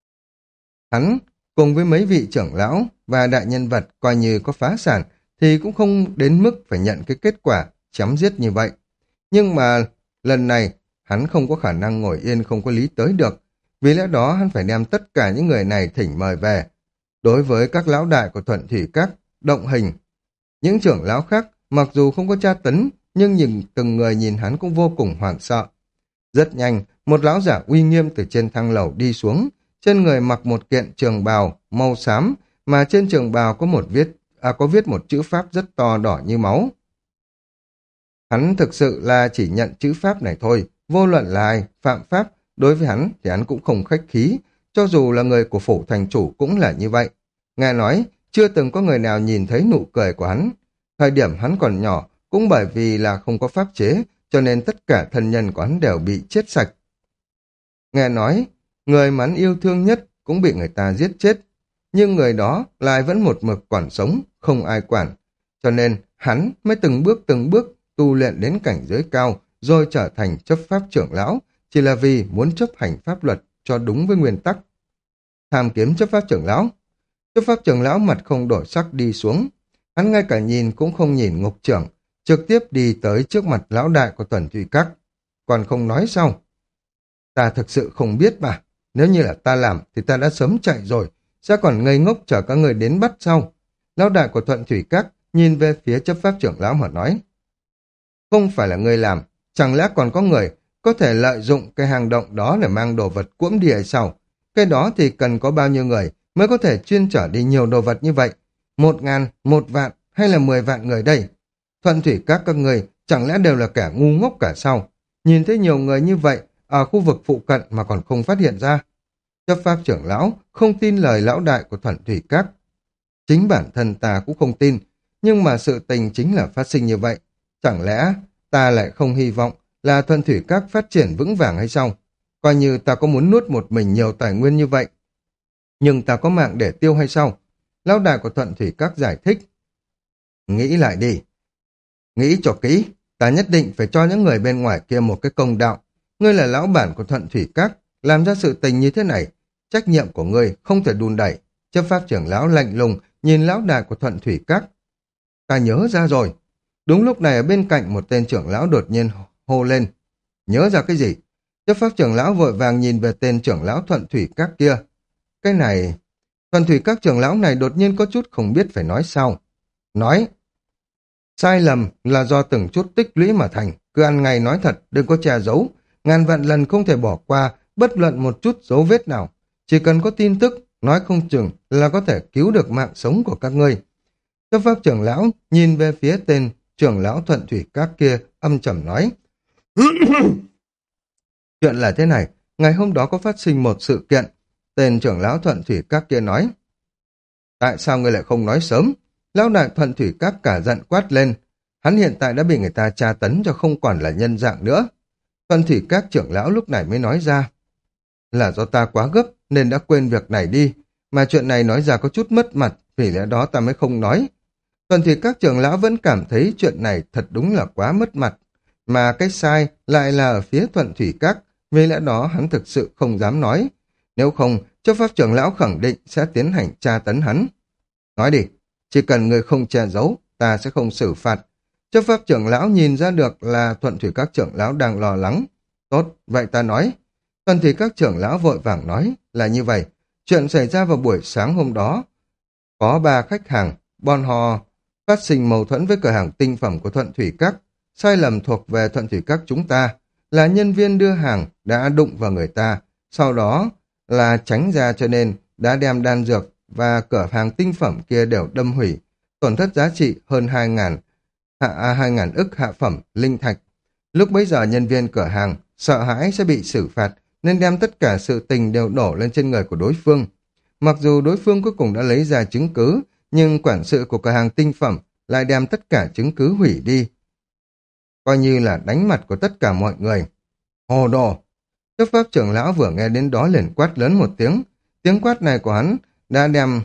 hắn cùng với mấy vị trưởng lão và đại nhân vật coi như có phá sản thì cũng không đến mức phải nhận cái kết quả chém giết như vậy. Nhưng mà lần này hắn không có khả năng ngồi yên không có lý tới được, vì lẽ đó hắn phải đem tất cả những người này thỉnh mời về. Đối với các lão đại của Thuận Thủy Các, động hình. Những trưởng lão khác mặc dù không có tra tấn, nhưng nhìn từng người nhìn hắn cũng vô cùng hoảng sợ. Rất nhanh, một lão giả uy nghiêm từ trên thang lầu đi xuống, trên người mặc một kiện trường bào màu xám, mà trên trường bào có một viết à, có viết một chữ pháp rất to đỏ như máu. Hắn thực sự là chỉ nhận chữ pháp này thôi, vô luận là ai phạm pháp, đối với hắn thì hắn cũng không khách khí, cho dù là người của phủ thành chủ cũng là như vậy. Nghe nói, chưa từng có người nào nhìn thấy nụ cười của hắn. Thời điểm hắn còn nhỏ, cũng bởi vì là không có pháp chế, cho nên tất cả thân nhân của hắn đều bị chết sạch. Nghe nói, người mà hắn yêu thương nhất cũng bị người ta giết chết, nhưng người đó lại vẫn một mực còn sống, không ai quản. Cho nên, hắn mới từng bước từng bước tu luyện đến cảnh giới cao, rồi trở thành chấp pháp trưởng lão, chỉ là vì muốn chấp hành pháp luật cho đúng với nguyên tắc. Tham kiếm chấp pháp trưởng lão. Chấp pháp trưởng lão mặt không đổi sắc đi xuống. Hắn ngay cả nhìn cũng không nhìn ngục trưởng, trực tiếp đi tới trước mặt lão đại của Thuần Thủy Các. Còn không nói sao? Ta thực sự không biết mà. Nếu như là ta làm thì ta đã sớm chạy rồi. Sẽ còn ngây ngốc chờ các người đến bắt sau. Lão đại của Thuận Thủy Các nhìn về phía chấp pháp trưởng lão mà nói. Không phải là người làm. Chẳng lẽ còn có người có thể lợi dụng cái hang động đó để mang đồ vật cuỗm đi hay sao? Cái đó thì cần có bao nhiêu người mới có thể chuyên trở đi nhiều đồ vật như vậy? Một ngàn, một vạn hay là mười vạn người đây? Thuận Thủy Các các người chẳng lẽ đều là kẻ ngu ngốc cả sao? Nhìn thấy nhiều người như vậy ở khu vực phụ cận mà còn không phát hiện ra. Chấp pháp trưởng lão không tin lời lão đại của Thuận Thủy Các. Chính bản thân ta cũng không tin, nhưng mà sự tình chính là phát sinh như vậy. Chẳng lẽ ta lại không hy vọng là Thuận Thủy Các phát triển vững vàng hay sao? Coi như ta có muốn nuốt một mình nhiều tài nguyên như vậy. Nhưng ta có mạng để tiêu hay sao? Lão đại của Thuận Thủy Các giải thích. Nghĩ lại đi. Nghĩ cho kỹ, ta nhất định phải cho những người bên ngoài kia một cái công đạo. Ngươi là lão bản của Thuận Thủy Các, làm ra sự tình như thế này. Trách nhiệm của ngươi không thể đùn đẩy. Chấp pháp trưởng lão lạnh lùng nhìn lão đại của Thuận Thủy Các. Ta nhớ ra rồi. Đúng lúc này ở bên cạnh một tên trưởng lão đột nhiên hô lên. Nhớ ra cái gì? Chấp pháp trưởng lão vội vàng nhìn về tên trưởng lão Thuận Thủy Các kia. Cái này... Thuận Thủy Các trưởng lão này đột nhiên có chút không biết phải nói sao. Nói. Sai lầm là do từng chút tích lũy mà thành. Cứ ăn ngay nói thật, đừng có che giấu. Ngàn vạn lần không thể bỏ qua bất luận một chút dấu vết nào. Chỉ cần có tin tức, nói không chừng là có thể cứu được mạng sống của các ngươi. Chấp pháp trưởng lão nhìn về phía tên trưởng lão Thuận Thủy Các kia âm trầm nói. Chuyện là thế này, ngày hôm đó có phát sinh một sự kiện. Tên trưởng lão Thuận Thủy Các kia nói. Tại sao ngươi lại không nói sớm? Lão đại Thuận Thủy Các cả giận quát lên. Hắn hiện tại đã bị người ta tra tấn cho không còn là nhân dạng nữa. Thuận Thủy Các trưởng lão lúc này mới nói ra. Là do ta quá gấp nên đã quên việc này đi. Mà chuyện này nói ra có chút mất mặt, vì lẽ đó ta mới không nói. Thuận Thủy Các trưởng lão vẫn cảm thấy chuyện này thật đúng là quá mất mặt. Mà cái sai lại là ở phía Thuận Thủy Các, vì lẽ đó hắn thực sự không dám nói. Nếu không, chấp pháp trưởng lão khẳng định sẽ tiến hành tra tấn hắn. Nói đi, chỉ cần người không che giấu, ta sẽ không xử phạt. Chấp pháp trưởng lão nhìn ra được là Thuận Thủy Các trưởng lão đang lo lắng. Tốt, vậy ta nói. Thuận Thủy Các trưởng lão vội vàng nói là như vậy. Chuyện xảy ra vào buổi sáng hôm đó. Có ba khách hàng, bọn họ phát sinh mâu thuẫn với cửa hàng tinh phẩm của Thuận Thủy Các. Sai lầm thuộc về Thuận Thủy Các chúng ta là nhân viên đưa hàng đã đụng vào người ta. Sau đó là tránh ra cho nên đã đem đan dược và cửa hàng tinh phẩm kia đều đâm hủy. Tổn thất giá trị hơn hai ngàn hạ hai ngàn ức hạ phẩm linh thạch. Lúc bấy giờ nhân viên cửa hàng sợ hãi sẽ bị xử phạt nên đem tất cả sự tình đều đổ lên trên người của đối phương. Mặc dù đối phương cuối cùng đã lấy ra chứng cứ, nhưng quản sự của cửa hàng tinh phẩm lại đem tất cả chứng cứ hủy đi. Coi như là đánh mặt của tất cả mọi người. Hồ đồ! Chấp pháp trưởng lão vừa nghe đến đó liền quát lớn một tiếng. Tiếng quát này của hắn đã đem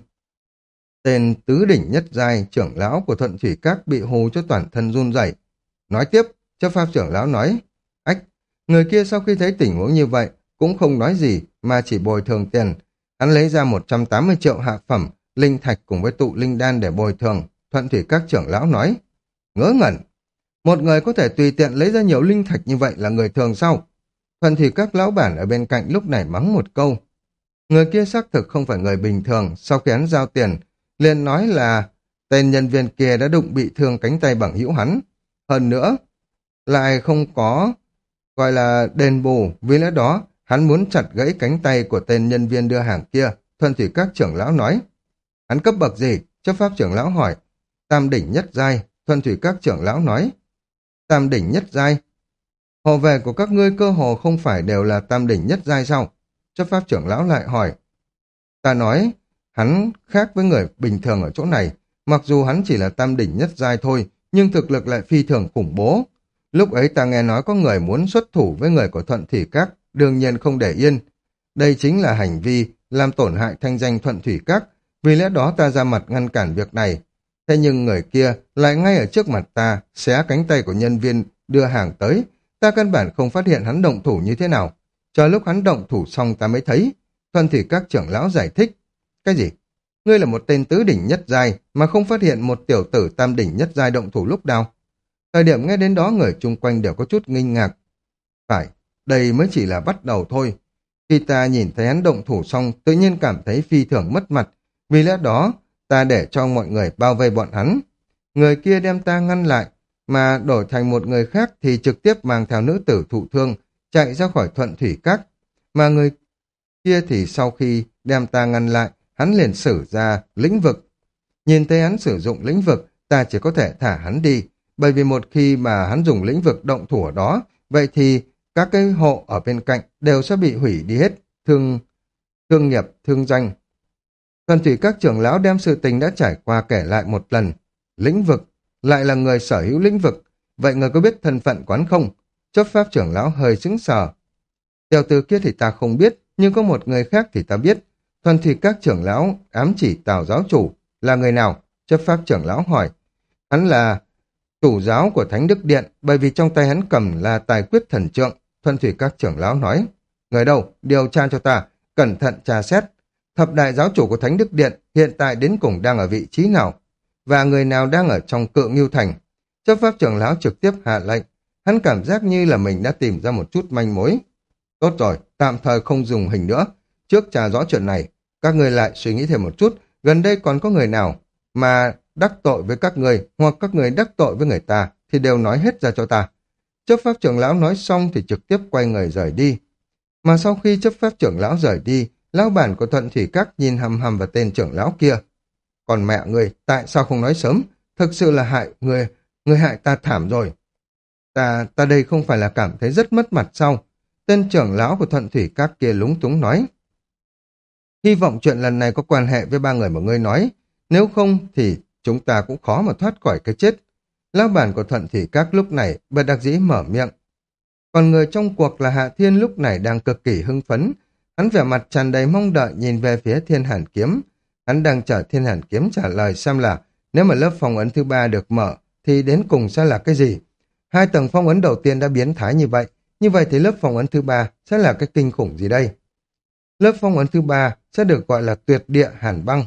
tên tứ đỉnh nhất giai trưởng lão của Thuận Thủy Các bị hù cho toàn thân run rẩy. Nói tiếp, chấp pháp trưởng lão nói, ách, người kia sau khi thấy tình huống như vậy cũng không nói gì mà chỉ bồi thường tiền. Hắn lấy ra một trăm tám mươi triệu hạ phẩm linh thạch cùng với tụ linh đan để bồi thường. Thuận Thủy Các trưởng lão nói, ngớ ngẩn, một người có thể tùy tiện lấy ra nhiều linh thạch như vậy là người thường sao? Thuận Thủy Các lão bản ở bên cạnh lúc này mắng một câu. Người kia xác thực không phải người bình thường, sau khi hắn giao tiền, liền nói là tên nhân viên kia đã đụng bị thương cánh tay bằng hữu hắn. Hơn nữa, lại không có gọi là đền bù, vì lẽ đó hắn muốn chặt gãy cánh tay của tên nhân viên đưa hàng kia. Thuận Thủy Các trưởng lão nói. Hắn cấp bậc gì? Chấp pháp trưởng lão hỏi. Tam đỉnh nhất giai. Thuận Thủy Các trưởng lão nói. Tam đỉnh nhất giai. Hồ về của các ngươi cơ hồ không phải đều là tam đỉnh nhất giai sao? Chấp pháp trưởng lão lại hỏi. Ta nói, hắn khác với người bình thường ở chỗ này. Mặc dù hắn chỉ là tam đỉnh nhất giai thôi, nhưng thực lực lại phi thường khủng bố. Lúc ấy ta nghe nói có người muốn xuất thủ với người của Thuận Thủy Các, đương nhiên không để yên. Đây chính là hành vi làm tổn hại thanh danh Thuận Thủy Các, vì lẽ đó ta ra mặt ngăn cản việc này. Thế nhưng người kia lại ngay ở trước mặt ta, xé cánh tay của nhân viên đưa hàng tới. Ta căn bản không phát hiện hắn động thủ như thế nào. Chờ lúc hắn động thủ xong ta mới thấy. Thuận Thủy Các trưởng lão giải thích. Cái gì? Ngươi là một tên tứ đỉnh nhất giai mà không phát hiện một tiểu tử tam đỉnh nhất giai động thủ lúc nào? Thời điểm nghe đến đó người chung quanh đều có chút nghi ngạc. Phải, đây mới chỉ là bắt đầu thôi. Khi ta nhìn thấy hắn động thủ xong, tự nhiên cảm thấy phi thường mất mặt. Vì lẽ đó, ta để cho mọi người bao vây bọn hắn. Người kia đem ta ngăn lại, mà đổi thành một người khác thì trực tiếp mang theo nữ tử thụ thương, chạy ra khỏi Thuận Thủy Các. Mà người kia thì sau khi đem ta ngăn lại, hắn liền sử ra lĩnh vực. Nhìn thấy hắn sử dụng lĩnh vực, ta chỉ có thể thả hắn đi, bởi vì một khi mà hắn dùng lĩnh vực động thủ ở đó, vậy thì các cái hộ ở bên cạnh đều sẽ bị hủy đi hết, thương, thương nghiệp, thương danh. Thuần thủy các trưởng lão đem sự tình đã trải qua kể lại một lần. Lĩnh vực, lại là người sở hữu lĩnh vực, vậy người có biết thân phận quán không? Chấp pháp trưởng lão hơi sững sờ. Tiểu tử kia thì ta không biết, nhưng có một người khác thì ta biết. Thuần thủy các trưởng lão ám chỉ Tào giáo chủ là người nào? Chấp pháp trưởng lão hỏi. Hắn là chủ giáo của Thánh Đức Điện, bởi vì trong tay hắn cầm là tài quyết thần trượng. Thuần thủy các trưởng lão nói. Người đâu? Điều tra cho ta, cẩn thận tra xét. Thập đại giáo chủ của Thánh Đức Điện hiện tại đến cùng đang ở vị trí nào? Và người nào đang ở trong Cự Ngưu Thành? Chấp pháp trưởng lão trực tiếp hạ lệnh. Hắn cảm giác như là mình đã tìm ra một chút manh mối. Tốt rồi, tạm thời không dùng hình nữa. Trước tra rõ chuyện này, các người lại suy nghĩ thêm một chút, gần đây còn có người nào mà đắc tội với các người hoặc các người đắc tội với người ta thì đều nói hết ra cho ta. Chấp pháp trưởng lão nói xong thì trực tiếp quay người rời đi. Mà sau khi chấp pháp trưởng lão rời đi, lão bản của Thuận Thủy Các nhìn hằm hằm vào tên trưởng lão kia. Còn mẹ người, tại sao không nói sớm? Thực sự là hại người, người hại ta thảm rồi. Ta, ta đây không phải là cảm thấy rất mất mặt sao? Tên trưởng lão của Thuận Thủy Các kia lúng túng nói. Hy vọng chuyện lần này có quan hệ với ba người mà ngươi nói. Nếu không thì chúng ta cũng khó mà thoát khỏi cái chết. Lão bản của Thuận Thủy Các lúc này bất đắc dĩ mở miệng. Còn người trong cuộc là Hạ Thiên lúc này đang cực kỳ hưng phấn. Hắn vẻ mặt tràn đầy mong đợi nhìn về phía Thiên Hàn Kiếm. Hắn đang chờ Thiên Hàn Kiếm trả lời xem là nếu mà lớp phong ấn thứ ba được mở thì đến cùng sẽ là cái gì. Hai tầng phong ấn đầu tiên đã biến thái như vậy. Như vậy thì lớp phong ấn thứ ba sẽ là cái kinh khủng gì đây? Lớp phong ấn thứ ba sẽ được gọi là tuyệt địa hàn băng.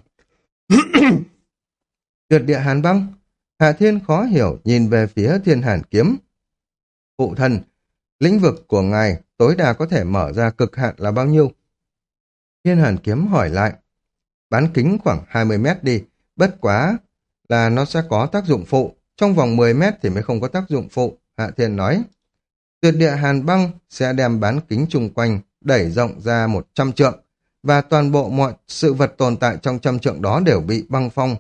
Tuyệt địa hàn băng? Hạ Thiên khó hiểu nhìn về phía Thiên Hàn Kiếm. Phụ thân, lĩnh vực của ngài tối đa có thể mở ra cực hạn là bao nhiêu? Thiên Hàn Kiếm hỏi lại. Bán kính khoảng hai mươi mét đi, bất quá là nó sẽ có tác dụng phụ, trong vòng mười mét thì mới không có tác dụng phụ, Hạ Thiên nói. Tuyệt địa hàn băng sẽ đem bán kính chung quanh đẩy rộng ra một trăm trượng, và toàn bộ mọi sự vật tồn tại trong trăm trượng đó đều bị băng phong.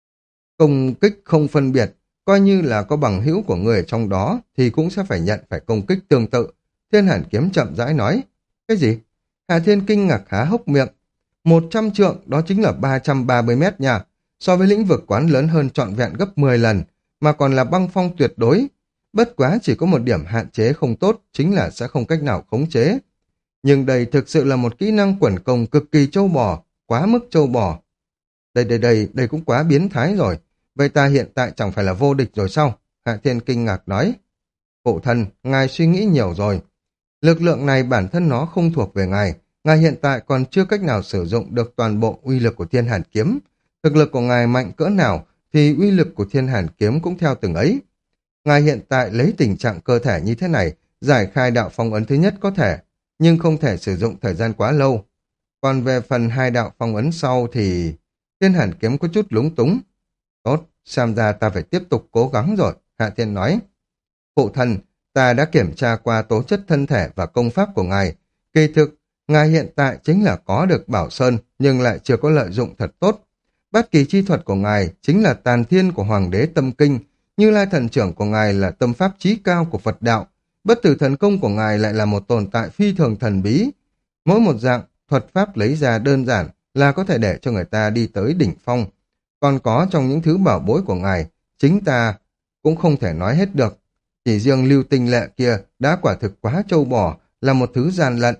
Công kích không phân biệt, coi như là có bằng hữu của người trong đó thì cũng sẽ phải nhận phải công kích tương tự. Thiên Hàn Kiếm chậm rãi nói. Cái gì? Hạ Thiên kinh ngạc há hốc miệng. Một trăm trượng đó chính là ba trăm ba mươi mét nha, so với lĩnh vực quán lớn hơn trọn vẹn gấp mười lần, mà còn là băng phong tuyệt đối. Bất quá chỉ có một điểm hạn chế không tốt, chính là sẽ không cách nào khống chế. Nhưng đây thực sự là một kỹ năng quẩn công cực kỳ trâu bò, quá mức trâu bò. Đây đây đây, đây cũng quá biến thái rồi. Vậy ta hiện tại chẳng phải là vô địch rồi sao? Hạ Thiên kinh ngạc nói. Phụ thân, ngài suy nghĩ nhiều rồi. Lực lượng này bản thân nó không thuộc về ngài. Ngài hiện tại còn chưa cách nào sử dụng được toàn bộ uy lực của Thiên Hàn Kiếm. Thực lực của ngài mạnh cỡ nào thì uy lực của Thiên Hàn Kiếm cũng theo từng ấy. Ngài hiện tại lấy tình trạng cơ thể như thế này, giải khai đạo phong ấn thứ nhất có thể, nhưng không thể sử dụng thời gian quá lâu. Còn về phần hai đạo phong ấn sau thì Thiên Hàn Kiếm có chút lúng túng. Tốt, xem ra ta phải tiếp tục cố gắng rồi, Hạ Thiên nói. Phụ thân, ta đã kiểm tra qua tố chất thân thể và công pháp của ngài. Kỳ thực, ngài hiện tại chính là có được Bảo Sơn, nhưng lại chưa có lợi dụng thật tốt. Bát kỳ chi thuật của ngài chính là tàn thiên của Hoàng đế Tâm Kinh, Như Lai thần trưởng của ngài là tâm pháp chí cao của Phật đạo, bất tử thần công của ngài lại là một tồn tại phi thường thần bí. Mỗi một dạng thuật pháp lấy ra đơn giản là có thể để cho người ta đi tới đỉnh phong. Còn có trong những thứ bảo bối của ngài, chính ta cũng không thể nói hết được. Chỉ riêng lưu tinh lệ kia đã quả thực quá trâu bò, là một thứ gian lận.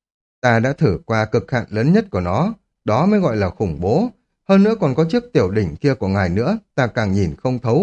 Ta đã thử qua cực hạn lớn nhất của nó, đó mới gọi là khủng bố. Hơn nữa còn có chiếc tiểu đỉnh kia của ngài nữa, ta càng nhìn không thấu.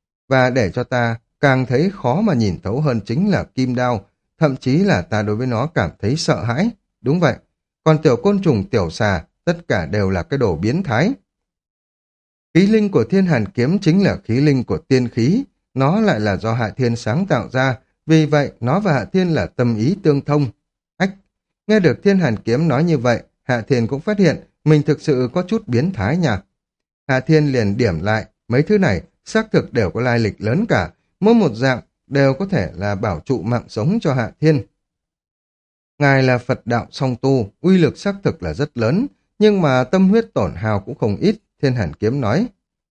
Và để cho ta càng thấy khó mà nhìn thấu hơn chính là kim đao, thậm chí là ta đối với nó cảm thấy sợ hãi. Đúng vậy, còn tiểu côn trùng tiểu xà, tất cả đều là cái đồ biến thái. Khí linh của Thiên Hàn Kiếm chính là khí linh của tiên khí, nó lại là do Hạ Thiên sáng tạo ra, vì vậy nó và Hạ Thiên là tâm ý tương thông. Ách, nghe được Thiên Hàn Kiếm nói như vậy, Hạ Thiên cũng phát hiện mình thực sự có chút biến thái nhỉ. Hạ Thiên liền điểm lại, mấy thứ này xác thực đều có lai lịch lớn cả, mỗi một dạng đều có thể là bảo trụ mạng sống cho Hạ Thiên. Ngài là Phật đạo song tu, uy lực xác thực là rất lớn, nhưng mà tâm huyết tổn hao cũng không ít, Thiên Hàn Kiếm nói.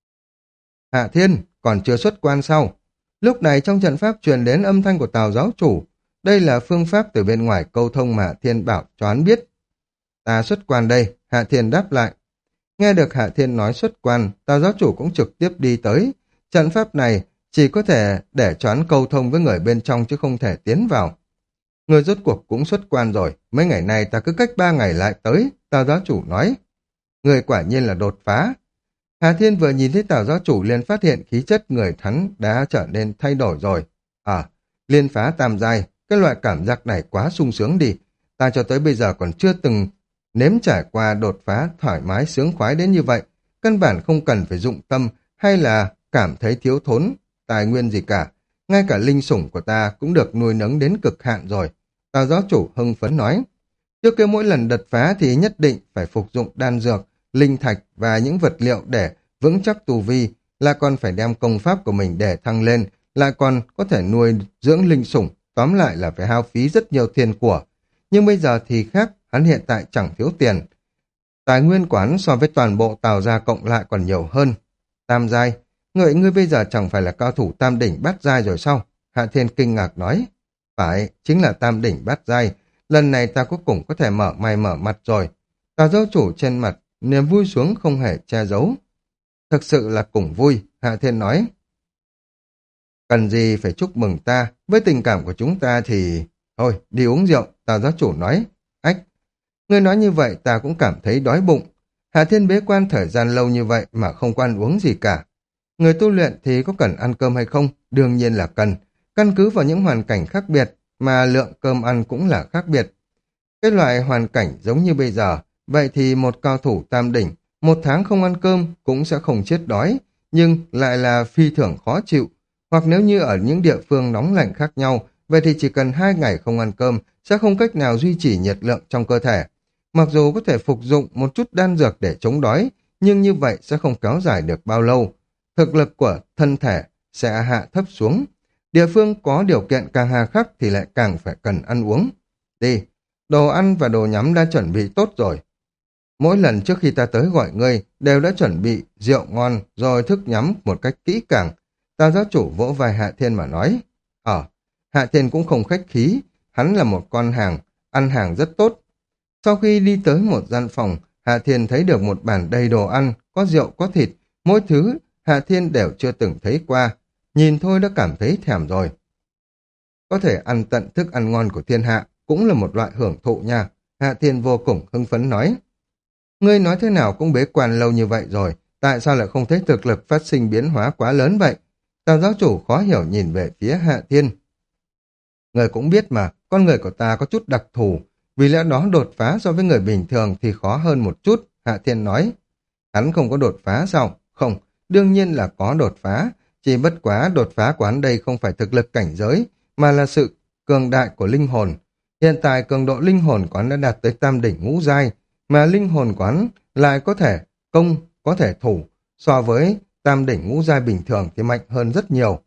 Hạ Thiên, còn chưa xuất quan sao? Lúc này trong trận pháp truyền đến âm thanh của Tào giáo chủ, đây là phương pháp từ bên ngoài câu thông mà Hạ Thiên bảo cho hắn biết. Ta xuất quan đây, Hạ Thiên đáp lại. Nghe được Hạ Thiên nói xuất quan, Tào giáo chủ cũng trực tiếp đi tới. Trận pháp này chỉ có thể để cho hắn câu thông với người bên trong chứ không thể tiến vào. Người rốt cuộc cũng xuất quan rồi, mấy ngày nay ta cứ cách ba ngày lại tới, Tào giáo chủ nói. Người quả nhiên là đột phá. Hạ Thiên vừa nhìn thấy Tào giáo chủ liền phát hiện khí chất người hắn đã trở nên thay đổi rồi. À, liên phá tam giai, cái loại cảm giác này quá sung sướng đi. Ta cho tới bây giờ còn chưa từng nếm trải qua đột phá thoải mái sướng khoái đến như vậy. Căn bản không cần phải dụng tâm hay là cảm thấy thiếu thốn tài nguyên gì cả. Ngay cả linh sủng của ta cũng được nuôi nấng đến cực hạn rồi. Tào giáo chủ hưng phấn nói. Trước kia mỗi lần đột phá thì nhất định phải phục dụng đan dược, linh thạch và những vật liệu để vững chắc tu vi, là còn phải đem công pháp của mình để thăng lên, lại còn có thể nuôi dưỡng linh sủng, tóm lại là phải hao phí rất nhiều tiền của. Nhưng bây giờ thì khác, hắn hiện tại chẳng thiếu tiền. Tài nguyên của hắn so với toàn bộ Tào gia cộng lại còn nhiều hơn. Tam giai, ngợi ngươi bây giờ chẳng phải là cao thủ tam đỉnh bát giai rồi sao? Hạ Thiên kinh ngạc nói. Phải, chính là tam đỉnh bát giai. Lần này ta cuối cùng có thể mở mày mở mặt rồi. Tào giáo chủ trên mặt, niềm vui xuống không hề che giấu. Thực sự là cùng vui, Hạ Thiên nói. Cần gì phải chúc mừng ta, với tình cảm của chúng ta thì... Thôi, đi uống rượu, Tào giáo chủ nói. Ách, ngươi nói như vậy ta cũng cảm thấy đói bụng. Hạ Thiên bế quan thời gian lâu như vậy mà không có ăn uống gì cả. Người tu luyện thì có cần ăn cơm hay không? Đương nhiên là cần. Căn cứ vào những hoàn cảnh khác biệt mà lượng cơm ăn cũng là khác biệt. Cái loại hoàn cảnh giống như bây giờ, vậy thì một cao thủ tam đỉnh, một tháng không ăn cơm cũng sẽ không chết đói, nhưng lại là phi thường khó chịu. Hoặc nếu như ở những địa phương nóng lạnh khác nhau, vậy thì chỉ cần hai ngày không ăn cơm sẽ không cách nào duy trì nhiệt lượng trong cơ thể. Mặc dù có thể phục dụng một chút đan dược để chống đói, nhưng như vậy sẽ không kéo dài được bao lâu. Thực lực của thân thể sẽ hạ thấp xuống. Địa phương có điều kiện càng hà khắc thì lại càng phải cần ăn uống. Đi, đồ ăn và đồ nhắm đã chuẩn bị tốt rồi. Mỗi lần trước khi ta tới gọi ngươi đều đã chuẩn bị rượu ngon rồi thức nhắm một cách kỹ càng. Tào giáo chủ vỗ vai Hạ Thiên mà nói. Ờ, Hạ Thiên cũng không khách khí, hắn là một con hàng, ăn hàng rất tốt. Sau khi đi tới một gian phòng, Hạ Thiên thấy được một bàn đầy đồ ăn, có rượu, có thịt, mỗi thứ Hạ Thiên đều chưa từng thấy qua. Nhìn thôi đã cảm thấy thèm rồi. Có thể ăn tận thức ăn ngon của thiên hạ cũng là một loại hưởng thụ nha. Hạ Thiên vô cùng hưng phấn nói. Ngươi nói thế nào cũng bế quan lâu như vậy rồi, tại sao lại không thấy thực lực phát sinh biến hóa quá lớn vậy? Tào giáo chủ khó hiểu nhìn về phía Hạ Thiên. Người cũng biết mà, con người của ta có chút đặc thù, vì lẽ đó đột phá so với người bình thường thì khó hơn một chút, Hạ Thiên nói. Hắn không có đột phá sao? Không, đương nhiên là có đột phá, chỉ bất quá đột phá của hắn đây không phải thực lực cảnh giới, mà là sự cường đại của linh hồn. Hiện tại cường độ linh hồn của hắn đã đạt tới tam đỉnh ngũ giai, mà linh hồn của hắn lại có thể công, có thể thủ, so với tam đỉnh ngũ giai bình thường thì mạnh hơn rất nhiều.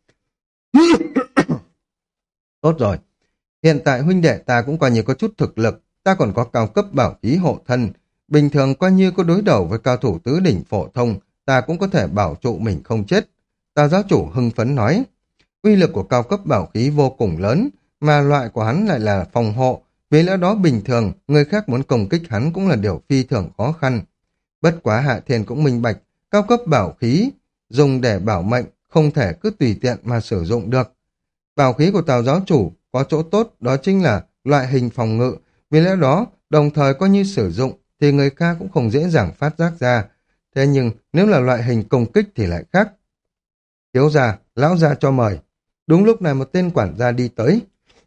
Tốt rồi, hiện tại huynh đệ ta cũng coi như có chút thực lực, ta còn có cao cấp bảo khí hộ thân, bình thường coi như có đối đầu với cao thủ tứ đỉnh phổ thông, ta cũng có thể bảo trụ mình không chết. Tào giáo chủ hưng phấn nói, uy lực của cao cấp bảo khí vô cùng lớn, mà loại của hắn lại là phòng hộ, vì lẽ đó bình thường, người khác muốn công kích hắn cũng là điều phi thường khó khăn. Bất quá Hạ Thiên cũng minh bạch, cao cấp bảo khí, dùng để bảo mệnh, không thể cứ tùy tiện mà sử dụng được. Bảo khí của Tào giáo chủ có chỗ tốt, đó chính là loại hình phòng ngự, vì lẽ đó, đồng thời coi như sử dụng, thì người khác cũng không dễ dàng phát giác ra. Thế nhưng, nếu là loại hình công kích thì lại khác. Thiếu gia, lão gia cho mời. Đúng lúc này một tên quản gia đi tới.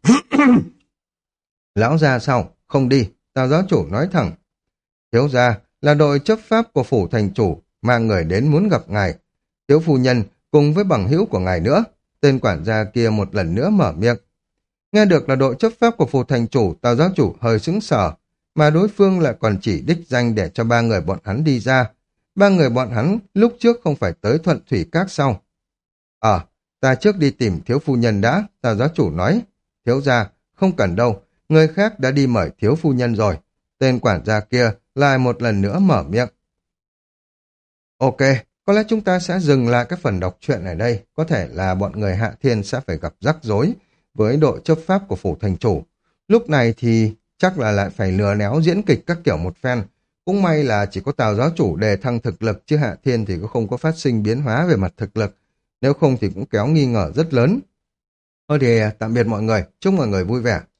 Lão gia sao? Không đi. Tào giáo chủ nói thẳng. Thiếu gia là đội chấp pháp của phủ thành chủ, mang người đến muốn gặp ngài. Thiếu phu nhân cùng với bằng hữu của ngài nữa. Tên quản gia kia một lần nữa mở miệng. Nghe được là đội chấp pháp của phù thành chủ, Tào giáo chủ hơi sững sờ, mà đối phương lại còn chỉ đích danh để cho ba người bọn hắn đi ra. Ba người bọn hắn lúc trước không phải tới Thuận Thủy Các sau. Ờ, ta trước đi tìm thiếu phu nhân đã, Tào giáo chủ nói. Thiếu gia, không cần đâu, người khác đã đi mời thiếu phu nhân rồi. Tên quản gia kia lại một lần nữa mở miệng. Ok, có lẽ chúng ta sẽ dừng lại cái phần đọc truyện ở đây. Có thể là bọn người Hạ Thiên sẽ phải gặp rắc rối với đội chấp pháp của phủ thành chủ. Lúc này thì chắc là lại phải lừa néo diễn kịch các kiểu một phen. Cũng may là chỉ có Tào giáo chủ đề thăng thực lực, chứ Hạ Thiên thì cũng không có phát sinh biến hóa về mặt thực lực. Nếu không thì cũng kéo nghi ngờ rất lớn. Thôi thì tạm biệt mọi người, chúc mọi người vui vẻ.